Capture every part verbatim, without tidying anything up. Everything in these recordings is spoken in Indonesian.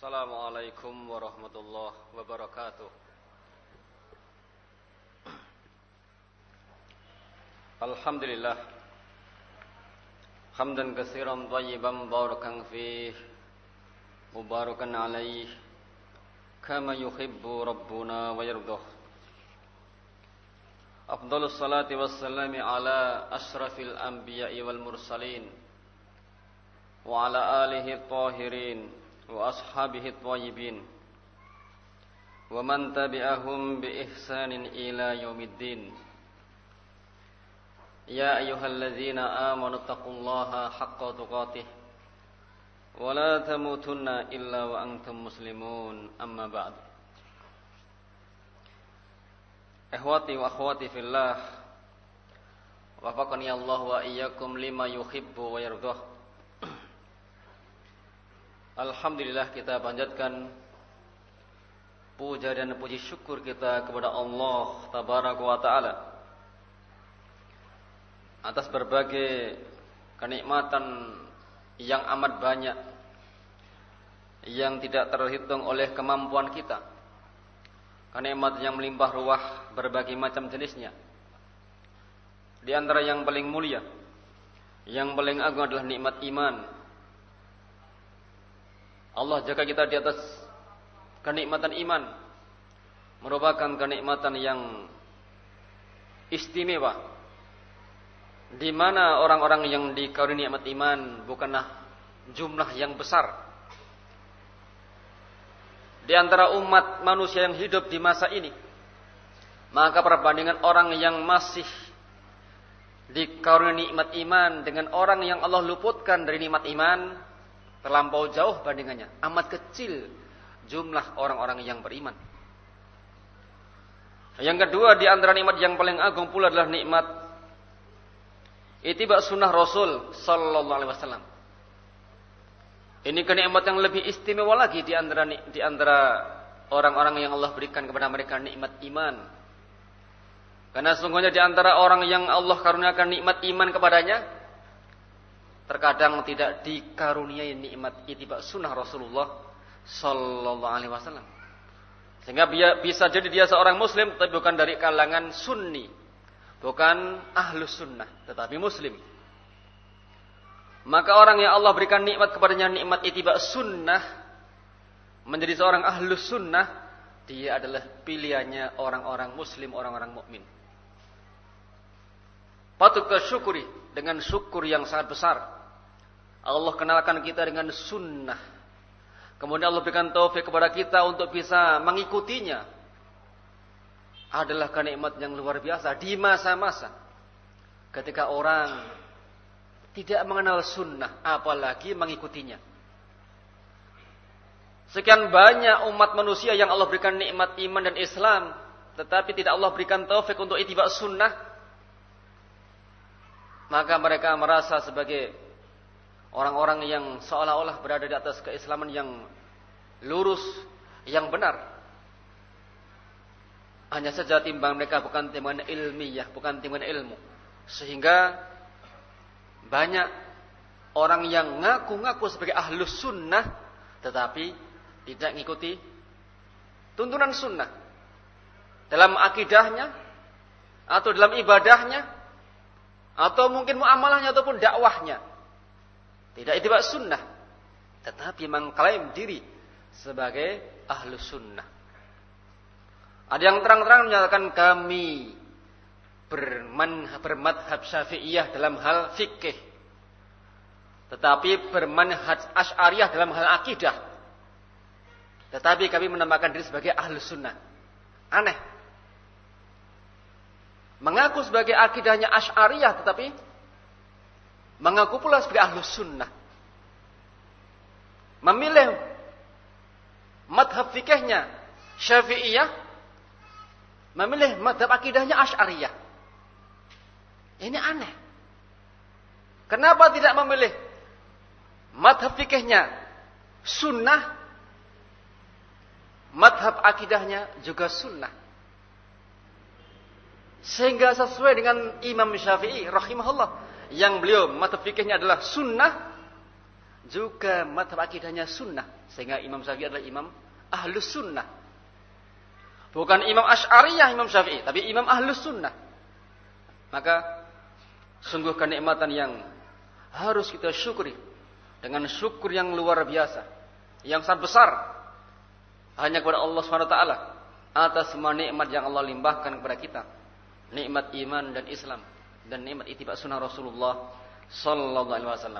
Assalamualaikum warahmatullahi wabarakatuh. Alhamdulillah hamdan katsiran thayyiban barakan fih mubarakan alaih kama yuhibbu rabbuna wa yardah. Afdhalus salati wassalami ala asyrafil anbiya'i wal mursalin wa ala alihi tahirin wa ashabihi thayyibin wa man tabi'ahum bi ihsanin ila yaumiddin. Ya ayyuhalladzina amanu taqullaha haqqa tuqatih wa la tamutunna illa wa antum muslimun, amma ba'd. Ikhwati wa akhwati fillah, wafaqani Allah wa iyyakum lima yuhibbu wa yardah. Alhamdulillah, kita panjatkan puja dan puji syukur kita kepada Allah tabaraka wa ta'ala atas berbagai kenikmatan yang amat banyak yang tidak terhitung oleh kemampuan kita. Kenikmatan yang melimpah ruah berbagai macam jenisnya. Di antara yang paling mulia, yang paling agung adalah nikmat iman. Allah jaga kita di atas kenikmatan iman, merupakan kenikmatan yang istimewa, di mana orang-orang yang dikaruniai nikmat iman bukanlah jumlah yang besar. Di antara umat manusia yang hidup di masa ini, maka perbandingan orang yang masih dikaruniai nikmat iman dengan orang yang Allah luputkan dari nikmat iman terlampau jauh bandingannya, amat kecil jumlah orang-orang yang beriman. Yang kedua, di antara nikmat yang paling agung pula adalah nikmat ittiba sunnah Rasul sallallahu alaihi wasallam. Ini kenikmatan yang lebih istimewa lagi di antara di antara orang-orang yang Allah berikan kepada mereka nikmat iman. Karena sungguhnya di antara orang yang Allah karuniakan nikmat iman kepadanya, terkadang tidak dikaruniai nikmat ittiba sunnah Rasulullah sallallahu alaihi wasallam. Sehingga bisa jadi dia seorang muslim tapi bukan dari kalangan sunni, bukan ahlus sunnah, tetapi muslim. Maka orang yang Allah berikan nikmat kepadanya nikmat ittiba sunnah, menjadi seorang ahlus sunnah, dia adalah pilihannya orang-orang muslim, orang-orang mukmin. Patut kita syukuri dengan syukur yang sangat besar. Allah kenalkan kita dengan sunnah. Kemudian Allah berikan taufik kepada kita untuk bisa mengikutinya. Adalah kenikmat yang luar biasa di masa-masa ketika orang tidak mengenal sunnah, apalagi mengikutinya. Sekian banyak umat manusia yang Allah berikan nikmat iman dan Islam, tetapi tidak Allah berikan taufik untuk ittiba sunnah. Maka mereka merasa sebagai orang-orang yang seolah-olah berada di atas keislaman yang lurus, yang benar. Hanya saja timbang mereka bukan timbangan ilmiah, bukan timbangan ilmu. Sehingga banyak orang yang ngaku-ngaku sebagai ahlus sunnah, tetapi tidak mengikuti tuntunan sunnah dalam akidahnya, atau dalam ibadahnya, atau mungkin muamalahnya ataupun dakwahnya. Tidak ittiba sunnah, tetapi mengklaim diri sebagai ahlus sunnah. Ada yang terang-terang menyatakan kami bermadhab syafi'iyah dalam hal fikih, tetapi bermanhaj asy'ariyah dalam hal akidah. Tetapi kami menamakan diri sebagai ahlus sunnah. Aneh. Mengaku sebagai akidahnya asy'ariyah, tetapi mengaku pula sebagai ahlus sunnah. Memilih madhab fikihnya syafi'iyah, memilih madhab akidahnya asy'ariyah. Ini aneh. Kenapa tidak memilih madhab fikihnya sunnah, madhab akidahnya juga sunnah? Sehingga sesuai dengan Imam Syafi'i rahimahullah, yang beliau madhab fikihnya adalah sunnah, juga madhab akidahnya sunnah. Sehingga Imam Syafi'i adalah imam ahlus sunnah. Bukan imam Asy'ariyah Imam Syafi'i, tapi imam ahlus sunnah. Maka sungguh kenikmatan yang harus kita syukuri dengan syukur yang luar biasa, yang sangat besar hanya kepada Allah Subhanahu wa taala atas semua nikmat yang Allah limpahkan kepada kita. Nikmat iman dan Islam dan nikmat ittiba' sunnah Rasulullah sallallahu alaihi wasallam.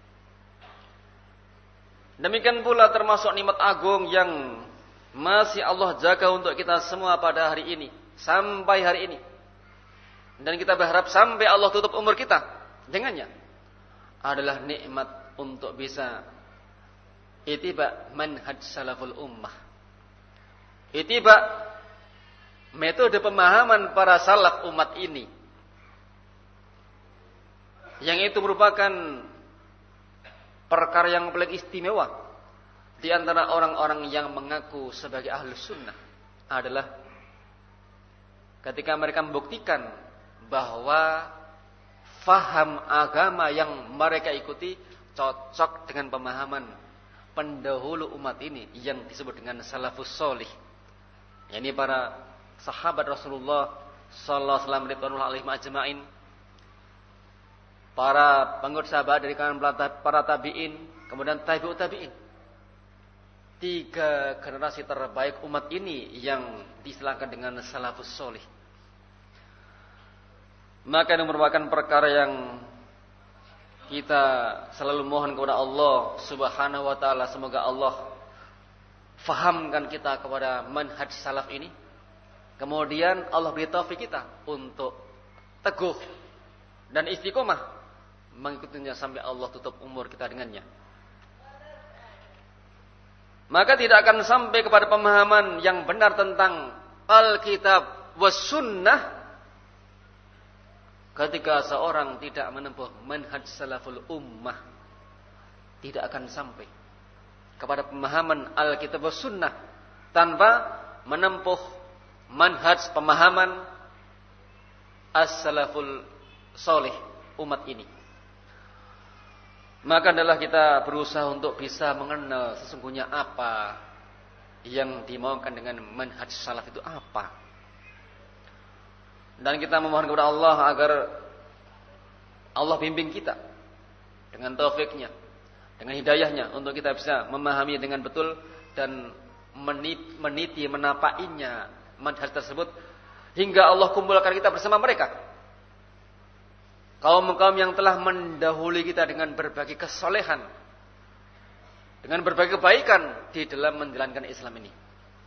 Demikian pula termasuk nikmat agung yang masih Allah jaga untuk kita semua pada hari ini, sampai hari ini. Dan kita berharap sampai Allah tutup umur kita dengannya. Adalah nikmat untuk bisa ittiba' manhaj salaful ummah. Ittiba' metode pemahaman para salaf umat ini, yang itu merupakan perkara yang paling istimewa di antara orang-orang yang mengaku sebagai ahlus sunnah, adalah ketika mereka membuktikan bahwa faham agama yang mereka ikuti cocok dengan pemahaman pendahulu umat ini yang disebut dengan salafus sholih. Ini para sahabat Rasulullah sallallahu alaihi wasallam ridwanullah alaihim ajma'in, para pengikut sahabat dari kalangan para tabi'in, kemudian tabi'ut tabi'in. Tiga generasi terbaik umat ini yang diistilahkan dengan salafus sholih. Maka ini merupakan perkara yang kita selalu mohon kepada Allah Subhanahu wa taala, semoga Allah fahamkan kita kepada manhaj salaf ini. Kemudian Allah beri taufik kita untuk teguh dan istiqomah mengikutinya sampai Allah tutup umur kita dengannya. Maka tidak akan sampai kepada pemahaman yang benar tentang Alkitab was sunnah ketika seorang tidak menempuh manhaj salaful ummah. Tidak akan sampai kepada pemahaman Alkitab was sunnah tanpa menempuh manhaj pemahaman as-salaful sholih umat ini. Maka adalah kita berusaha untuk bisa mengenal sesungguhnya apa yang dimaukan dengan manhaj salaf itu apa. Dan kita memohon kepada Allah agar Allah bimbing kita dengan taufiknya, dengan hidayahnya untuk kita bisa memahami dengan betul dan meniti menapainya manhaj tersebut hingga Allah kumpulkan kita bersama mereka, kaum-kaum yang telah mendahului kita dengan berbagai kesolehan, dengan berbagai kebaikan di dalam menjalankan Islam ini.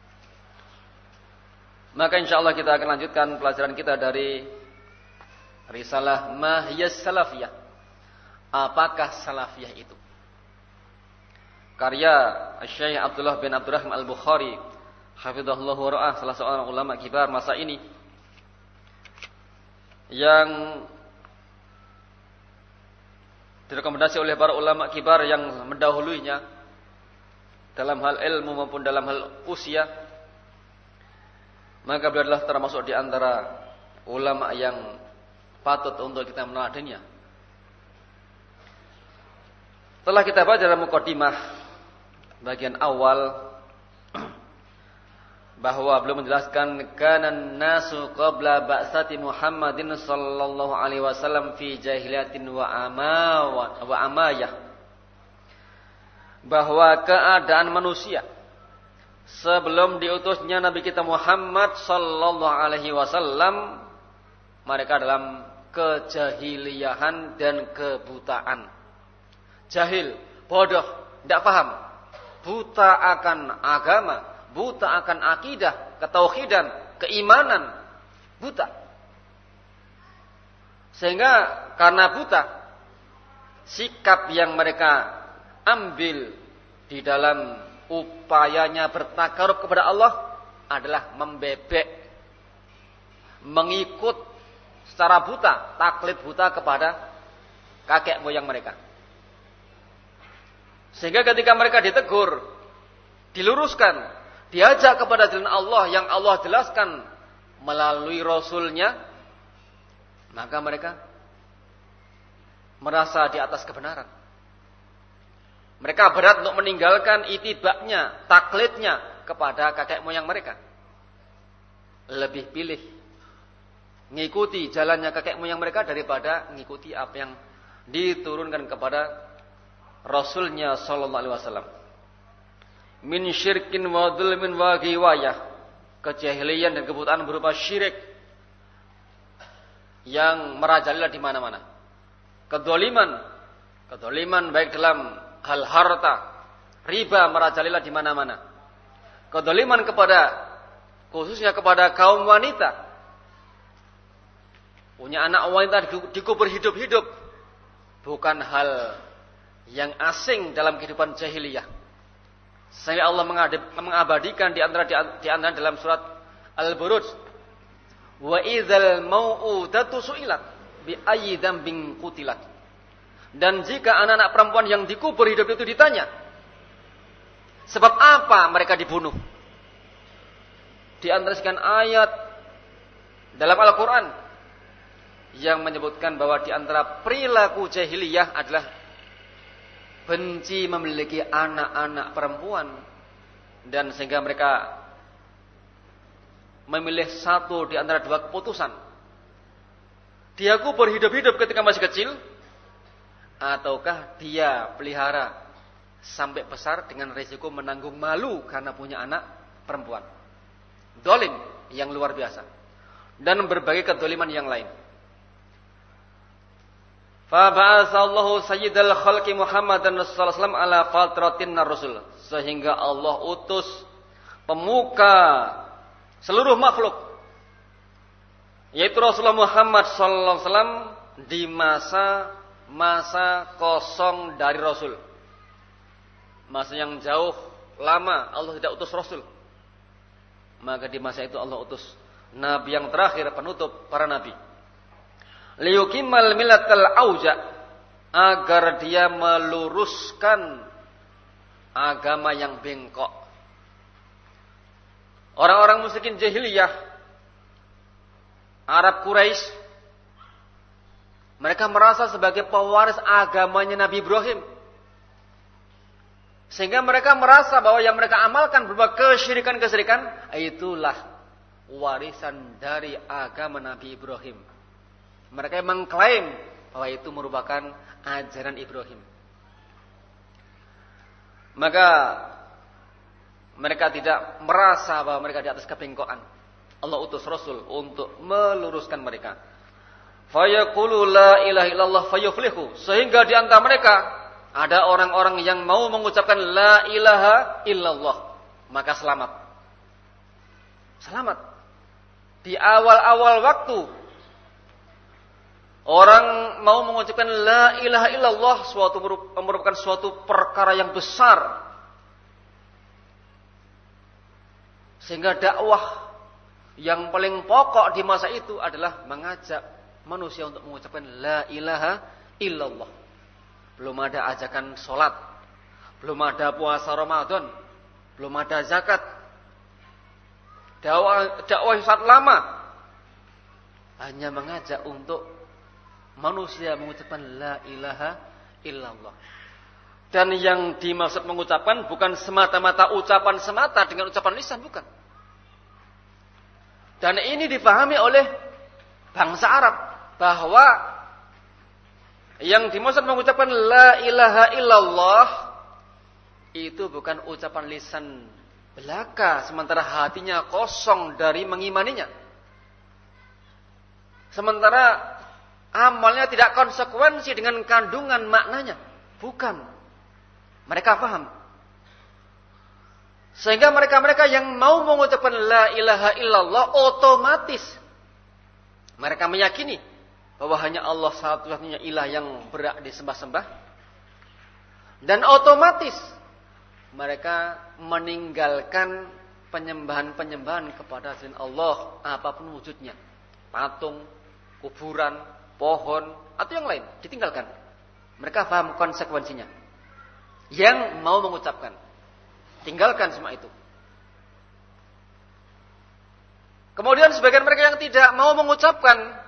Maka insyaallah kita akan lanjutkan pelajaran kita dari risalah Mahiyas Salafiyah. Apakah Salafiyah itu? Karya Syekh Abdullah bin Abdurrahman Al-Bukhari hafizahullah wa ra'ah, salah seorang ulama kibar masa ini yang direkomendasi oleh para ulama kibar yang mendahulunya dalam hal ilmu maupun dalam hal usia. Maka beliau adalah termasuk di antara ulama yang patut untuk kita meneladaninya. Telah kita baca dalam mukadimah bagian awal bahwa beliau menjelaskan kanan nasu qabla ba'sati Muhammadin sallallahu alaihi wasallam fi jahiliyatin wa amawa wa amayah, bahwa keadaan manusia sebelum diutusnya Nabi kita Muhammad sallallahu alaihi wasallam mereka dalam kejahiliahan dan kebutaan. Jahil, bodoh, tidak paham, buta akan agama, buta akan akidah, ketauhidan, keimanan, buta. Sehingga karena buta, sikap yang mereka ambil di dalam upayanya bertakarub kepada Allah adalah membebek, mengikut secara buta, taklid buta kepada kakek moyang mereka. Sehingga ketika mereka ditegur, diluruskan, diajak kepada jalan Allah yang Allah jelaskan melalui Rasulnya, maka mereka merasa di atas kebenaran. Mereka berat untuk meninggalkan itibaknya, taklidnya kepada kakek moyang mereka. Lebih pilih ngikuti jalannya kakek moyang mereka daripada ngikuti apa yang diturunkan kepada Rasulnya sallallahu alaihi wasallam. Min syirkin wa dzulmin wa ghiwayah, kejahilian dan kebutaan berupa syirik yang merajalela di mana-mana. Kedzaliman, kedzaliman baik dalam hal harta, riba merajalela di mana-mana. Kedzaliman kepada khususnya kepada kaum wanita. Punya anak wanita dikubur hidup-hidup bukan hal yang asing dalam kehidupan jahiliyah. Sehingga Allah mengabadikan di antara di antara dalam surat Al-Buruj, wa idzal mau'udatu su'ilat bi ayyi dzambin qutilat. Dan jika anak-anak perempuan yang dikubur hidup itu ditanya, sebab apa mereka dibunuh? Di antara sekian ayat dalam Al-Quran yang menyebutkan bahwa di antara perilaku jahiliyah adalah benci memiliki anak-anak perempuan, dan sehingga mereka memilih satu di antara dua keputusan. Dia kubur hidup-hidup ketika masih kecil, ataukah dia pelihara sampai besar dengan risiko menanggung malu karena punya anak perempuan. Dolim yang luar biasa. Dan berbagai kedoliman yang lain. Faba'asallahu sayyidal khalqi Muhammadan sallallahu alaihi wasallam ala fatratin ar-rusul. Sehingga Allah utus pemuka seluruh makhluk, yaitu Rasulullah Muhammad sallallahu alaihi wasallam di masa masa kosong dari Rasul. Masa yang jauh lama Allah tidak utus Rasul. Maka di masa itu Allah utus Nabi yang terakhir, penutup para Nabi. Liyukimal millatal auja, agar dia meluruskan agama yang bengkok. Orang-orang musyrikin jahiliyah, Arab Quraisy, mereka merasa sebagai pewaris agamanya Nabi Ibrahim. Sehingga mereka merasa bahwa yang mereka amalkan berupa kesyirikan-kesyirikan, itulah warisan dari agama Nabi Ibrahim. Mereka mengklaim bahwa itu merupakan ajaran Ibrahim. Maka mereka tidak merasa bahwa mereka di atas kebengkokan. Allah utus Rasul untuk meluruskan mereka. Fayaqulu la ilaha illallah fayuflihu. Sehingga di antara mereka ada orang-orang yang mau mengucapkan la ilaha illallah, maka selamat. Selamat. Di awal-awal waktu orang mau mengucapkan la ilaha illallah, suatu merupakan suatu perkara yang besar. Sehingga dakwah yang paling pokok di masa itu adalah mengajak manusia untuk mengucapkan la ilaha illallah. Belum ada ajakan sholat, belum ada puasa Ramadan, belum ada zakat. Dakwah dakwah saat lama hanya mengajak untuk manusia mengucapkan la ilaha illallah. Dan yang dimaksud mengucapkan bukan semata-mata ucapan semata dengan ucapan lisan, bukan. Dan ini dipahami oleh bangsa Arab bahwa yang dimaksud mengucapkan la ilaha illallah itu bukan ucapan lisan belaka sementara hatinya kosong dari mengimaninya. Sementara amalnya tidak konsekuensi dengan kandungan maknanya. Bukan. Mereka paham. Sehingga mereka-mereka yang mau mengucapkan la ilaha illallah otomatis mereka meyakini bahwa hanya Allah satu-satunya ilah yang berhak disembah-sembah. Dan otomatis mereka meninggalkan penyembahan-penyembahan kepada selain Allah apapun wujudnya. Patung, kuburan, pohon, atau yang lain ditinggalkan. Mereka paham konsekuensinya. Yang mau mengucapkan, tinggalkan semua itu. Kemudian sebagian mereka yang tidak mau mengucapkan,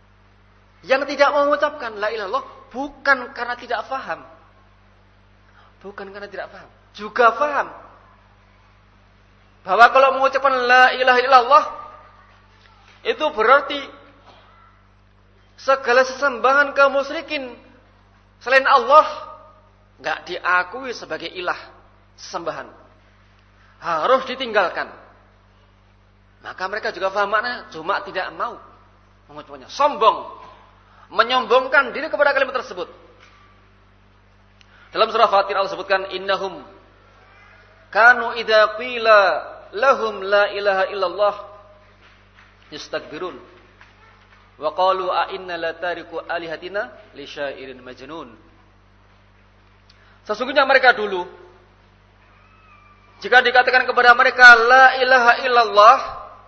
yang tidak mau mengucapkan la ilallah bukan karena tidak faham, Bukan karena tidak paham. Juga paham. Bahwa kalau mengucapkan la ilaha illallah, itu berarti segala sesembahan kaum musyrikin selain Allah enggak diakui sebagai ilah, sesembahan. Harus ditinggalkan. Maka mereka juga paham makna, cuma tidak mau mengucapkannya. Sombong. Menyombongkan diri kepada kalimat tersebut. Dalam surah Fatir Allah sebutkan, innahum kanu idza qila lahum la ilaha illallah yastakbirun wa qalu a inna la tariku alihatina li syairin majnun. Sesungguhnya mereka dulu, jika dikatakan kepada mereka la ilaha illallah,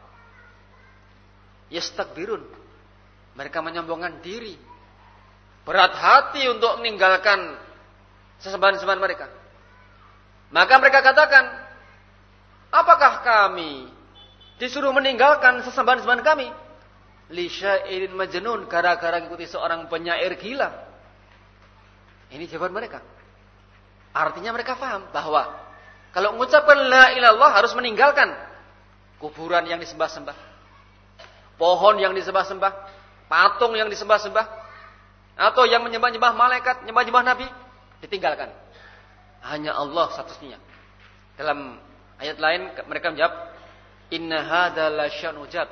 yastakbirun, mereka menyombongkan diri, berat hati untuk meninggalkan sesembahan-sesembahan mereka. Maka mereka katakan, apakah kami disuruh meninggalkan sesembahan-sesembahan kami? Li syairin majnun, gara-gara ikuti seorang penyair gila. Ini jawaban mereka. Artinya mereka paham bahwa kalau mengucapkan la ilallah harus meninggalkan kuburan yang disembah-sembah, pohon yang disembah-sembah, patung yang disembah-sembah, atau yang menyembah-nyembah malaikat, menyembah-nyembah nabi, ditinggalkan. Hanya Allah satu-satunya. Dalam ayat lain mereka menjawab, inna hadza la sya'nun ujab.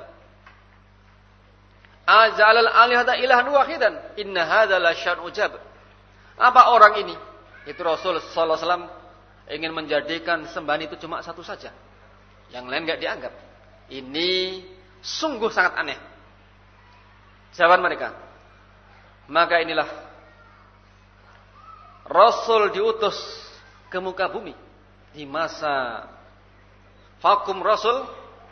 Aja'alal alihata ilahan wahidan, inna hadza la sya'nun ujab. Apa orang ini? Itu Rasul sallallahu alaihi wasallam ingin menjadikan sembahan itu cuma satu saja. Yang lain enggak dianggap. Ini sungguh sangat aneh jawaban mereka. Maka inilah Rasul diutus ke muka bumi di masa vakum Rasul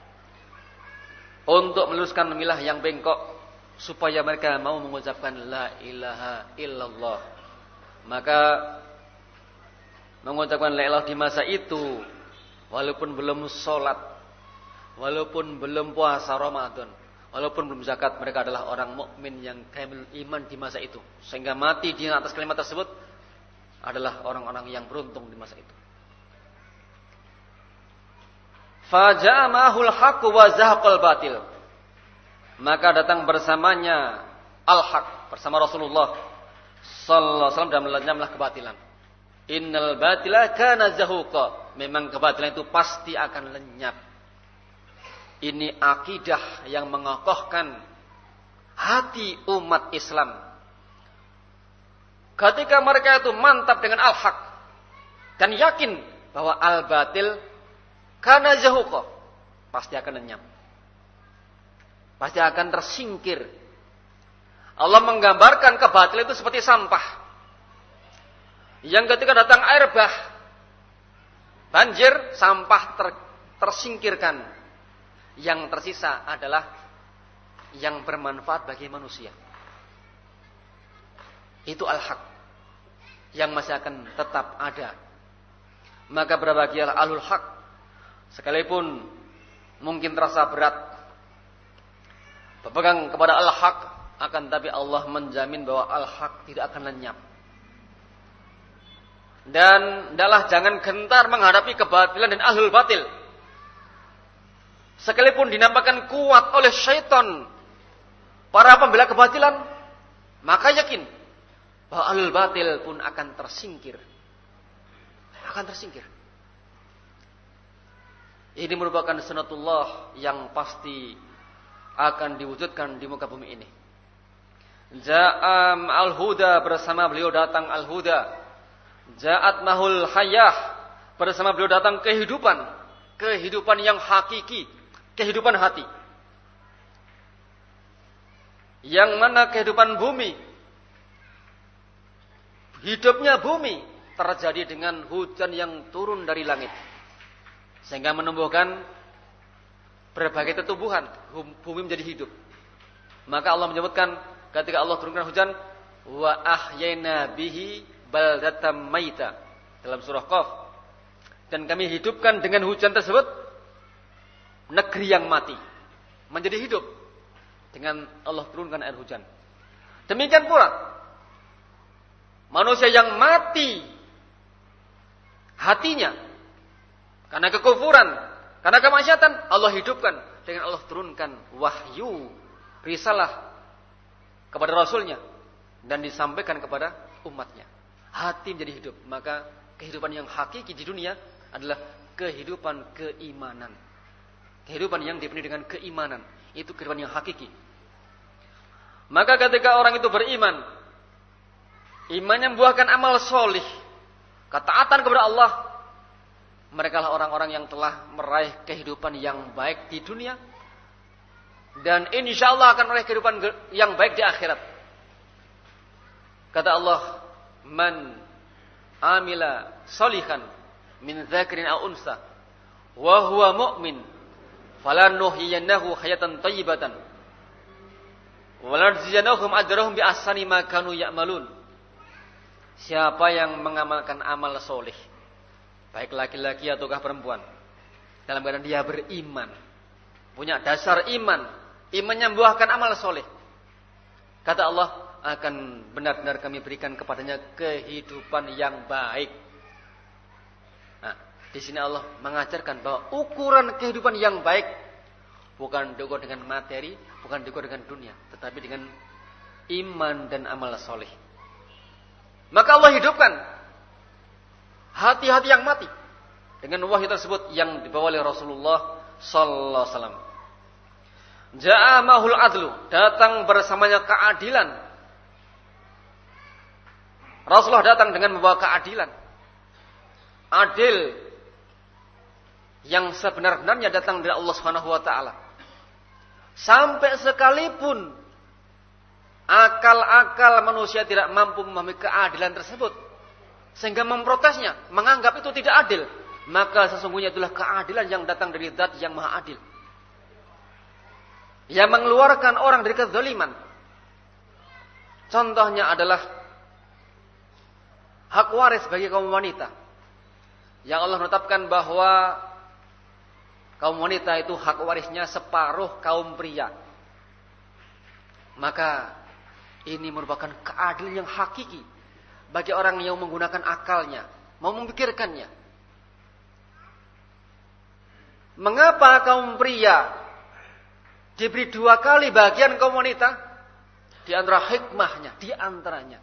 untuk meluruskan milah yang bengkok supaya mereka mau mengucapkan la ilaha illallah. Maka mengucapkan la ilaha di masa itu, walaupun belum sholat, walaupun belum puasa Ramadan, walaupun belum zakat, mereka adalah orang mukmin yang kamil iman di masa itu. Sehingga mati di atas kalimat tersebut adalah orang-orang yang beruntung di masa itu. Faja'a ma'ahul haqqu wa zahaqal batil. Maka datang bersamanya al-haq, bersama Rasulullah sallallahu alaihi wasallam, dan melenyaplah kebatilan. Innal batila kana zahuqa. Memang kebatilan itu pasti akan lenyap. Ini akidah yang mengokohkan hati umat Islam. Ketika mereka itu mantap dengan al-haq dan yakin bahwa al-batil kana zahuqa, pasti akan lenyap. Pasti akan tersingkir. Allah menggambarkan kebatilan itu seperti sampah. Yang ketika datang air bah, banjir, sampah ter, tersingkirkan. Yang tersisa adalah yang bermanfaat bagi manusia. Itu al-haq yang masih akan tetap ada. Maka berbahagialah ahlul haq, sekalipun mungkin terasa berat berpegang kepada al-haq, akan tapi Allah menjamin bahwa al-haq tidak akan lenyap. Dan hendaklah jangan gentar menghadapi kebatilan dan ahlul batil. Sekalipun dinampakkan kuat oleh syaitan para pembela kebatilan, maka yakin bahwa ahlul batil pun akan tersingkir. Akan tersingkir. Ini merupakan sunatullah yang pasti akan diwujudkan di muka bumi ini. Ja'am al-huda, bersama beliau datang al-huda. Ja'at mahul hayah, bersama beliau datang kehidupan. Kehidupan yang hakiki, kehidupan hati. Yang mana kehidupan bumi, hidupnya bumi terjadi dengan hujan yang turun dari langit, sehingga menumbuhkan berbagai tumbuhan, bumi menjadi hidup. Maka Allah menyebutkan ketika Allah turunkan hujan, wa ahyayna bihi baldatan maita, dalam surah Qaf, dan kami hidupkan dengan hujan tersebut negeri yang mati menjadi hidup dengan Allah turunkan air hujan. Demikian pula manusia yang mati hatinya karena kekufuran, karena kemaksiatan, Allah hidupkan dengan Allah turunkan wahyu, risalah kepada Rasulnya dan disampaikan kepada umatnya. Hati menjadi hidup. Maka kehidupan yang hakiki di dunia adalah kehidupan keimanan. Kehidupan yang dipenuhi dengan keimanan. Itu kehidupan yang hakiki. Maka ketika orang itu beriman, imannya membuahkan amal solih, ketaatan kepada Allah, mereka lah orang-orang yang telah meraih kehidupan yang baik di dunia. Dan insya Allah akan meraih kehidupan yang baik di akhirat. Kata Allah, man amila solihan min dzakarin aw unsa wa huwa mu'min falanuhyiyannahu hayatan thayyibatan wa lanajziyannahum ajrahum bi ahsani ma kanu ya'malun. Siapa yang mengamalkan amal soleh, baik laki-laki ataukah perempuan, dalam keadaan dia beriman, punya dasar iman, imannya membuahkan amal soleh, kata Allah, akan benar-benar kami berikan kepadanya kehidupan yang baik. Nah, di sini Allah mengajarkan bahwa ukuran kehidupan yang baik bukan diukur dengan materi, bukan diukur dengan dunia, tetapi dengan iman dan amal soleh. Maka Allah hidupkan hati-hati yang mati dengan wahyu tersebut yang dibawa oleh Rasulullah sallallahu alaihi wasallam. Ja'a mahul adlu, datang bersamanya keadilan. Rasulullah datang dengan membawa keadilan. Adil yang sebenar-benarnya datang dari Allah Subhanahu wa taala. Sampai sekalipun akal-akal manusia tidak mampu memahami keadilan tersebut sehingga memprotesnya, menganggap itu tidak adil, maka sesungguhnya itulah keadilan yang datang dari Zat yang Maha Adil, yang mengeluarkan orang dari kezaliman. Contohnya adalah hak waris bagi kaum wanita, yang Allah menetapkan bahwa kaum wanita itu hak warisnya separuh kaum pria. Maka ini merupakan keadilan yang hakiki bagi orang yang menggunakan akalnya, mau memikirkannya. Mengapa kaum pria diberi dua kali bagian kaum wanita? Di antara hikmahnya, di antaranya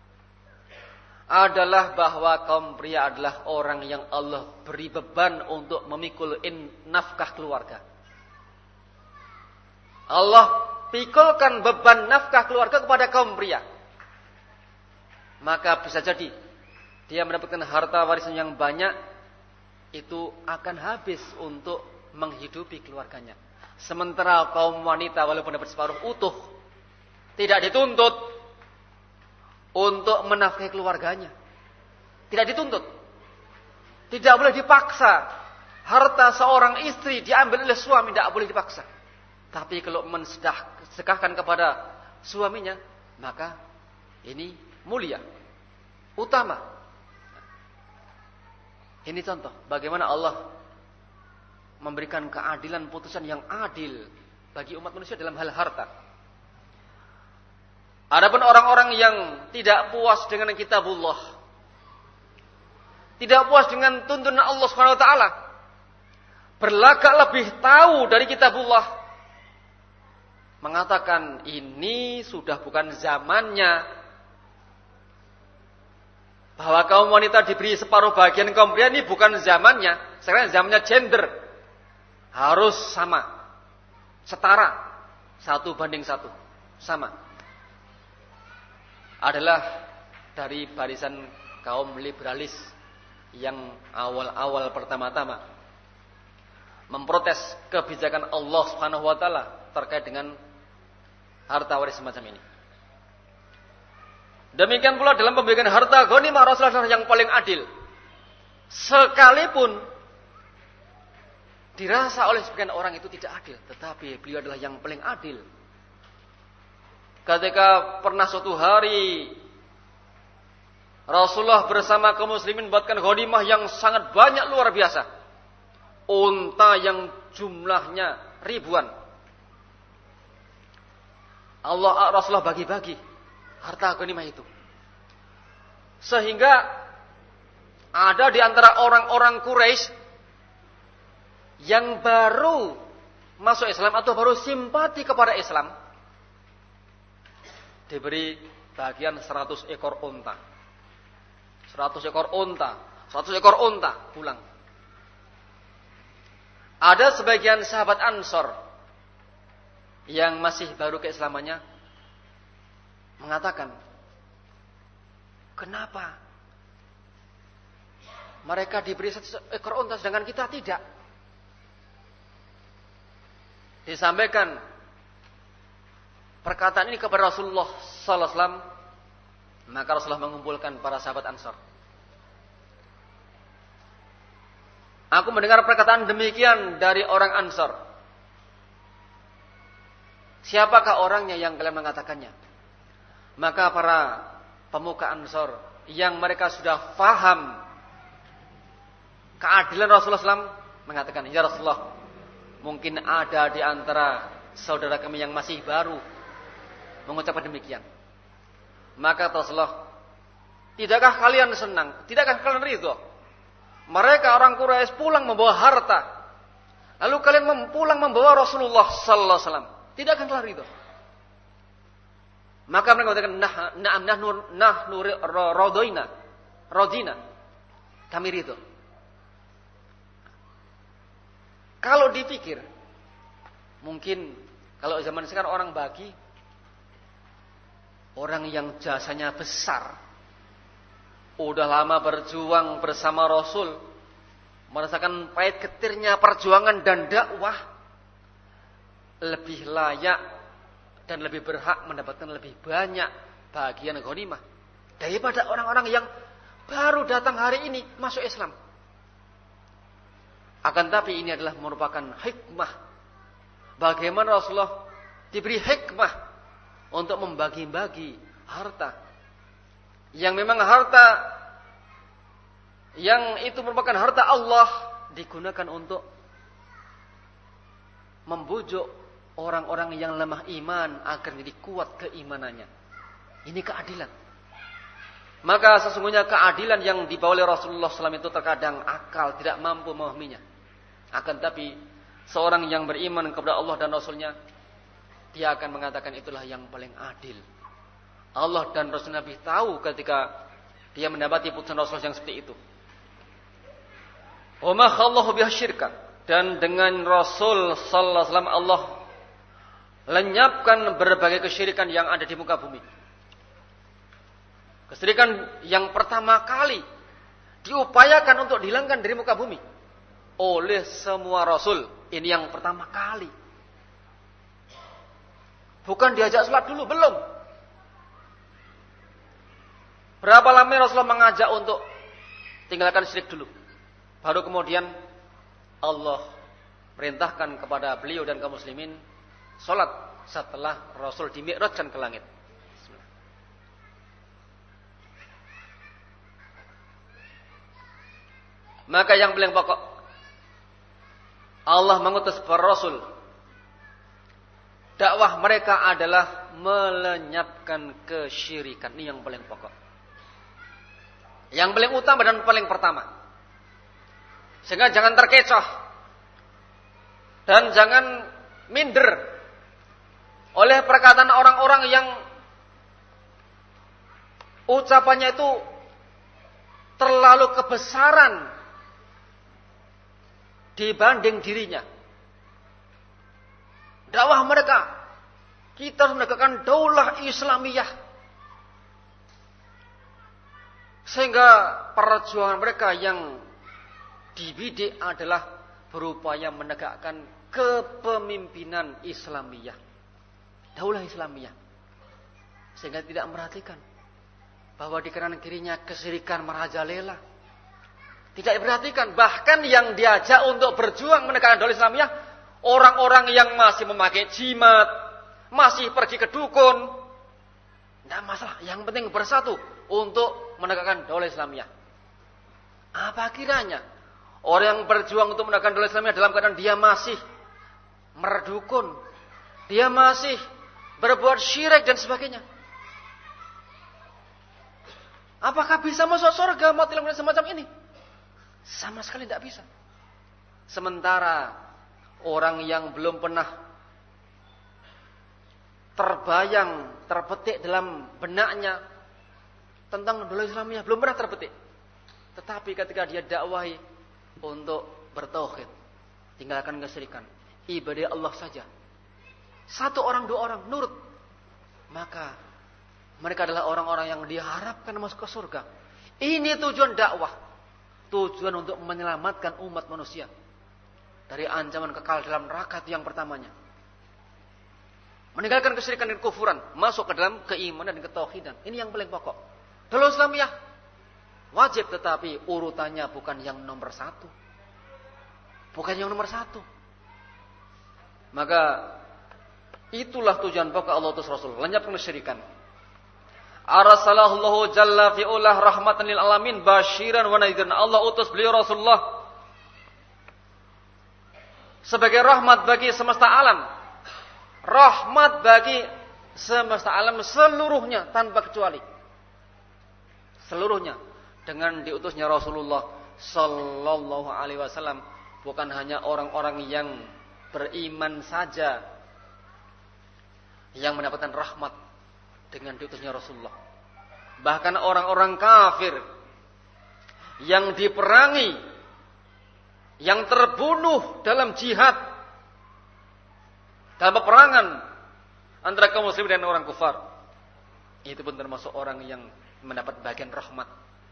adalah bahwa kaum pria adalah orang yang Allah beri beban untuk memikul in nafkah keluarga. Allah pikulkan beban nafkah keluarga kepada kaum pria. Maka bisa jadi dia mendapatkan harta warisan yang banyak, itu akan habis untuk menghidupi keluarganya. Sementara kaum wanita walaupun dapat separuh utuh, tidak dituntut untuk menafkahi keluarganya. Tidak dituntut. Tidak boleh dipaksa. Harta seorang istri diambil oleh suami, tidak boleh dipaksa. Tapi kalau mensedekahkan kepada suaminya, maka ini mulia, utama. Ini contoh bagaimana Allah memberikan keadilan, putusan yang adil bagi umat manusia dalam hal harta. Adapun orang-orang yang tidak puas dengan kitabullah, tidak puas dengan tuntunan Allah Subhanahu wa taala, berlagak lebih tahu dari kitabullah, mengatakan ini sudah bukan zamannya, bahwa kaum wanita diberi separuh bagian kaum pria, ini bukan zamannya. Sekarang zamannya gender, harus sama, setara, satu banding satu, sama. Adalah dari barisan kaum liberalis yang awal-awal pertama-tama memprotes kebijakan Allah Subhanahu wa taala terkait dengan harta waris semacam ini. Demikian pula dalam pembagian harta ghanimah, Rasulullah yang paling adil. Sekalipun dirasa oleh sebagian orang itu tidak adil, tetapi beliau adalah yang paling adil. Ketika pernah suatu hari Rasulullah bersama kaum muslimin membuatkan ghanimah yang sangat banyak, luar biasa. Unta yang jumlahnya ribuan. Allah Rasulullah bagi-bagi harta ghanimah itu. Sehingga Ada di antara orang-orang Quraisy yang baru masuk Islam atau baru simpati kepada Islam, diberi bagian seratus ekor unta. seratus ekor unta, seratus ekor unta pulang. Ada sebagian sahabat Ansor yang masih baru keislamannya mengatakan, kenapa mereka diberi satu ekor unta sedangkan kita tidak? Disampaikan perkataan ini kepada Rasulullah sallallahu alaihi wasallam, maka Rasulullah mengumpulkan para sahabat Ansar. Aku mendengar perkataan demikian dari orang Ansar. Siapakah orangnya yang kalian mengatakannya? Maka para pemuka Ansar yang mereka sudah faham keadilan Rasulullah sallallahu alaihi wasallam mengatakan, ya Rasulullah, mungkin ada di antara saudara kami yang masih baru mengucapkan demikian. Maka Rasulullah, tidakkah kalian senang? Tidakkah kalian ridho? Mereka orang Quraisy pulang membawa harta, lalu kalian pulang membawa Rasulullah sallallahu alaihi wasallam. Tidakkah kalian ridho? Maka mereka mengatakan, na'am nahnu nahnu radina, radina. Kami ridho. Kalau dipikir, mungkin kalau zaman sekarang orang bagi, orang yang jasanya besar, udah lama berjuang bersama Rasul, merasakan pahit getirnya perjuangan dan dakwah, lebih layak dan lebih berhak mendapatkan lebih banyak bagian ghanimah daripada orang-orang yang baru datang hari ini masuk Islam. Akan tapi ini adalah merupakan hikmah. Bagaimana Rasulullah diberi hikmah untuk membagi-bagi harta. Yang memang harta yang itu merupakan harta Allah digunakan untuk membujuk orang-orang yang lemah iman agar jadi kuat keimanannya. Ini keadilan. Maka sesungguhnya keadilan yang dibawa oleh Rasulullah sallallahu alaihi wasallam itu terkadang akal tidak mampu memahaminya. Akan tapi seorang yang beriman kepada Allah dan Rasulnya, dia akan mengatakan itulah yang paling adil. Allah dan Rasul Nabi tahu ketika dia mendapati putusan Rasul yang seperti itu. Wa ma khallahu biha syirka, dan dengan Rasul sallallahu alaihi wasallam Allah lenyapkan berbagai kesyirikan yang ada di muka bumi. Kesyirikan yang pertama kali diupayakan untuk dihilangkan dari muka bumi oleh semua Rasul. Ini yang pertama kali. Bukan diajak sholat dulu, belum. Berapa lama Rasulullah mengajak untuk tinggalkan syirik dulu. Baru kemudian Allah perintahkan kepada beliau dan kaum muslimin sholat setelah Rasul dimi'rajkan ke langit. Maka yang paling pokok, Allah mengutus para Rasul. Dakwah mereka adalah melenyapkan kesyirikan. Ini yang paling pokok. Yang paling utama dan paling pertama. Sehingga jangan terkecoh. Dan jangan minder oleh perkataan orang-orang yang ucapannya itu terlalu kebesaran dibanding dirinya. Dakwah mereka, kita harus menegakkan daulah Islamiyah. Sehingga perjuangan mereka yang dibidik adalah berupaya menegakkan kepemimpinan Islamiyah. Daulah Islamiyah. Sehingga tidak merhatikan bahwa di kanan kirinya kesyirikan merajalela. Tidak diperhatikan. Bahkan yang diajak untuk berjuang menegakkan daulah Islamiyah, orang-orang yang masih memakai jimat, masih pergi ke dukun. Tidak masalah. Yang penting bersatu untuk menegakkan daulah Islamiyah. Apa kiranya orang yang berjuang untuk menegakkan daulah Islamiyah dalam keadaan dia masih merdukun, dia masih berbuat syirik dan sebagainya. Apakah bisa masuk surga mati dalam semacam ini? Sama sekali tidak bisa. Sementara orang yang belum pernah terbayang, terbetik dalam benaknya tentang dola Islamiyah, belum pernah terbetik. Tetapi ketika dia dakwahi untuk bertauhid, tinggalkan kesyirikan, ibadah Allah saja, satu orang dua orang nurut, maka mereka adalah orang-orang yang diharapkan masuk ke surga. Ini tujuan dakwah, tujuan untuk menyelamatkan umat manusia dari ancaman kekal dalam neraka yang pertamanya. Meninggalkan kesyirikan dan kufuran, masuk ke dalam keimanan dan ketauhidan. Ini yang paling pokok. Dalam Islamiyah wajib, tetapi urutannya bukan yang nomor satu. Bukan yang nomor satu. Maka itulah tujuan pokok Allah utus Rasul, lenyapkan kesyirikan. Arsalallahu jalla fi'ulah rahmatan lil alamin basyiran wa nadhiran. Allah utus beliau Rasulullah sebagai rahmat bagi semesta alam. Rahmat bagi semesta alam seluruhnya tanpa kecuali. Seluruhnya. Dengan diutusnya Rasulullah sallallahu alaihi wasallam, bukan hanya orang-orang yang beriman saja yang mendapatkan rahmat dengan diutusnya Rasulullah. Bahkan orang-orang kafir yang diperangi, yang terbunuh dalam jihad, dalam peperangan antara kaum muslimin dan orang kufar, itu pun termasuk orang yang mendapat bagian rahmat.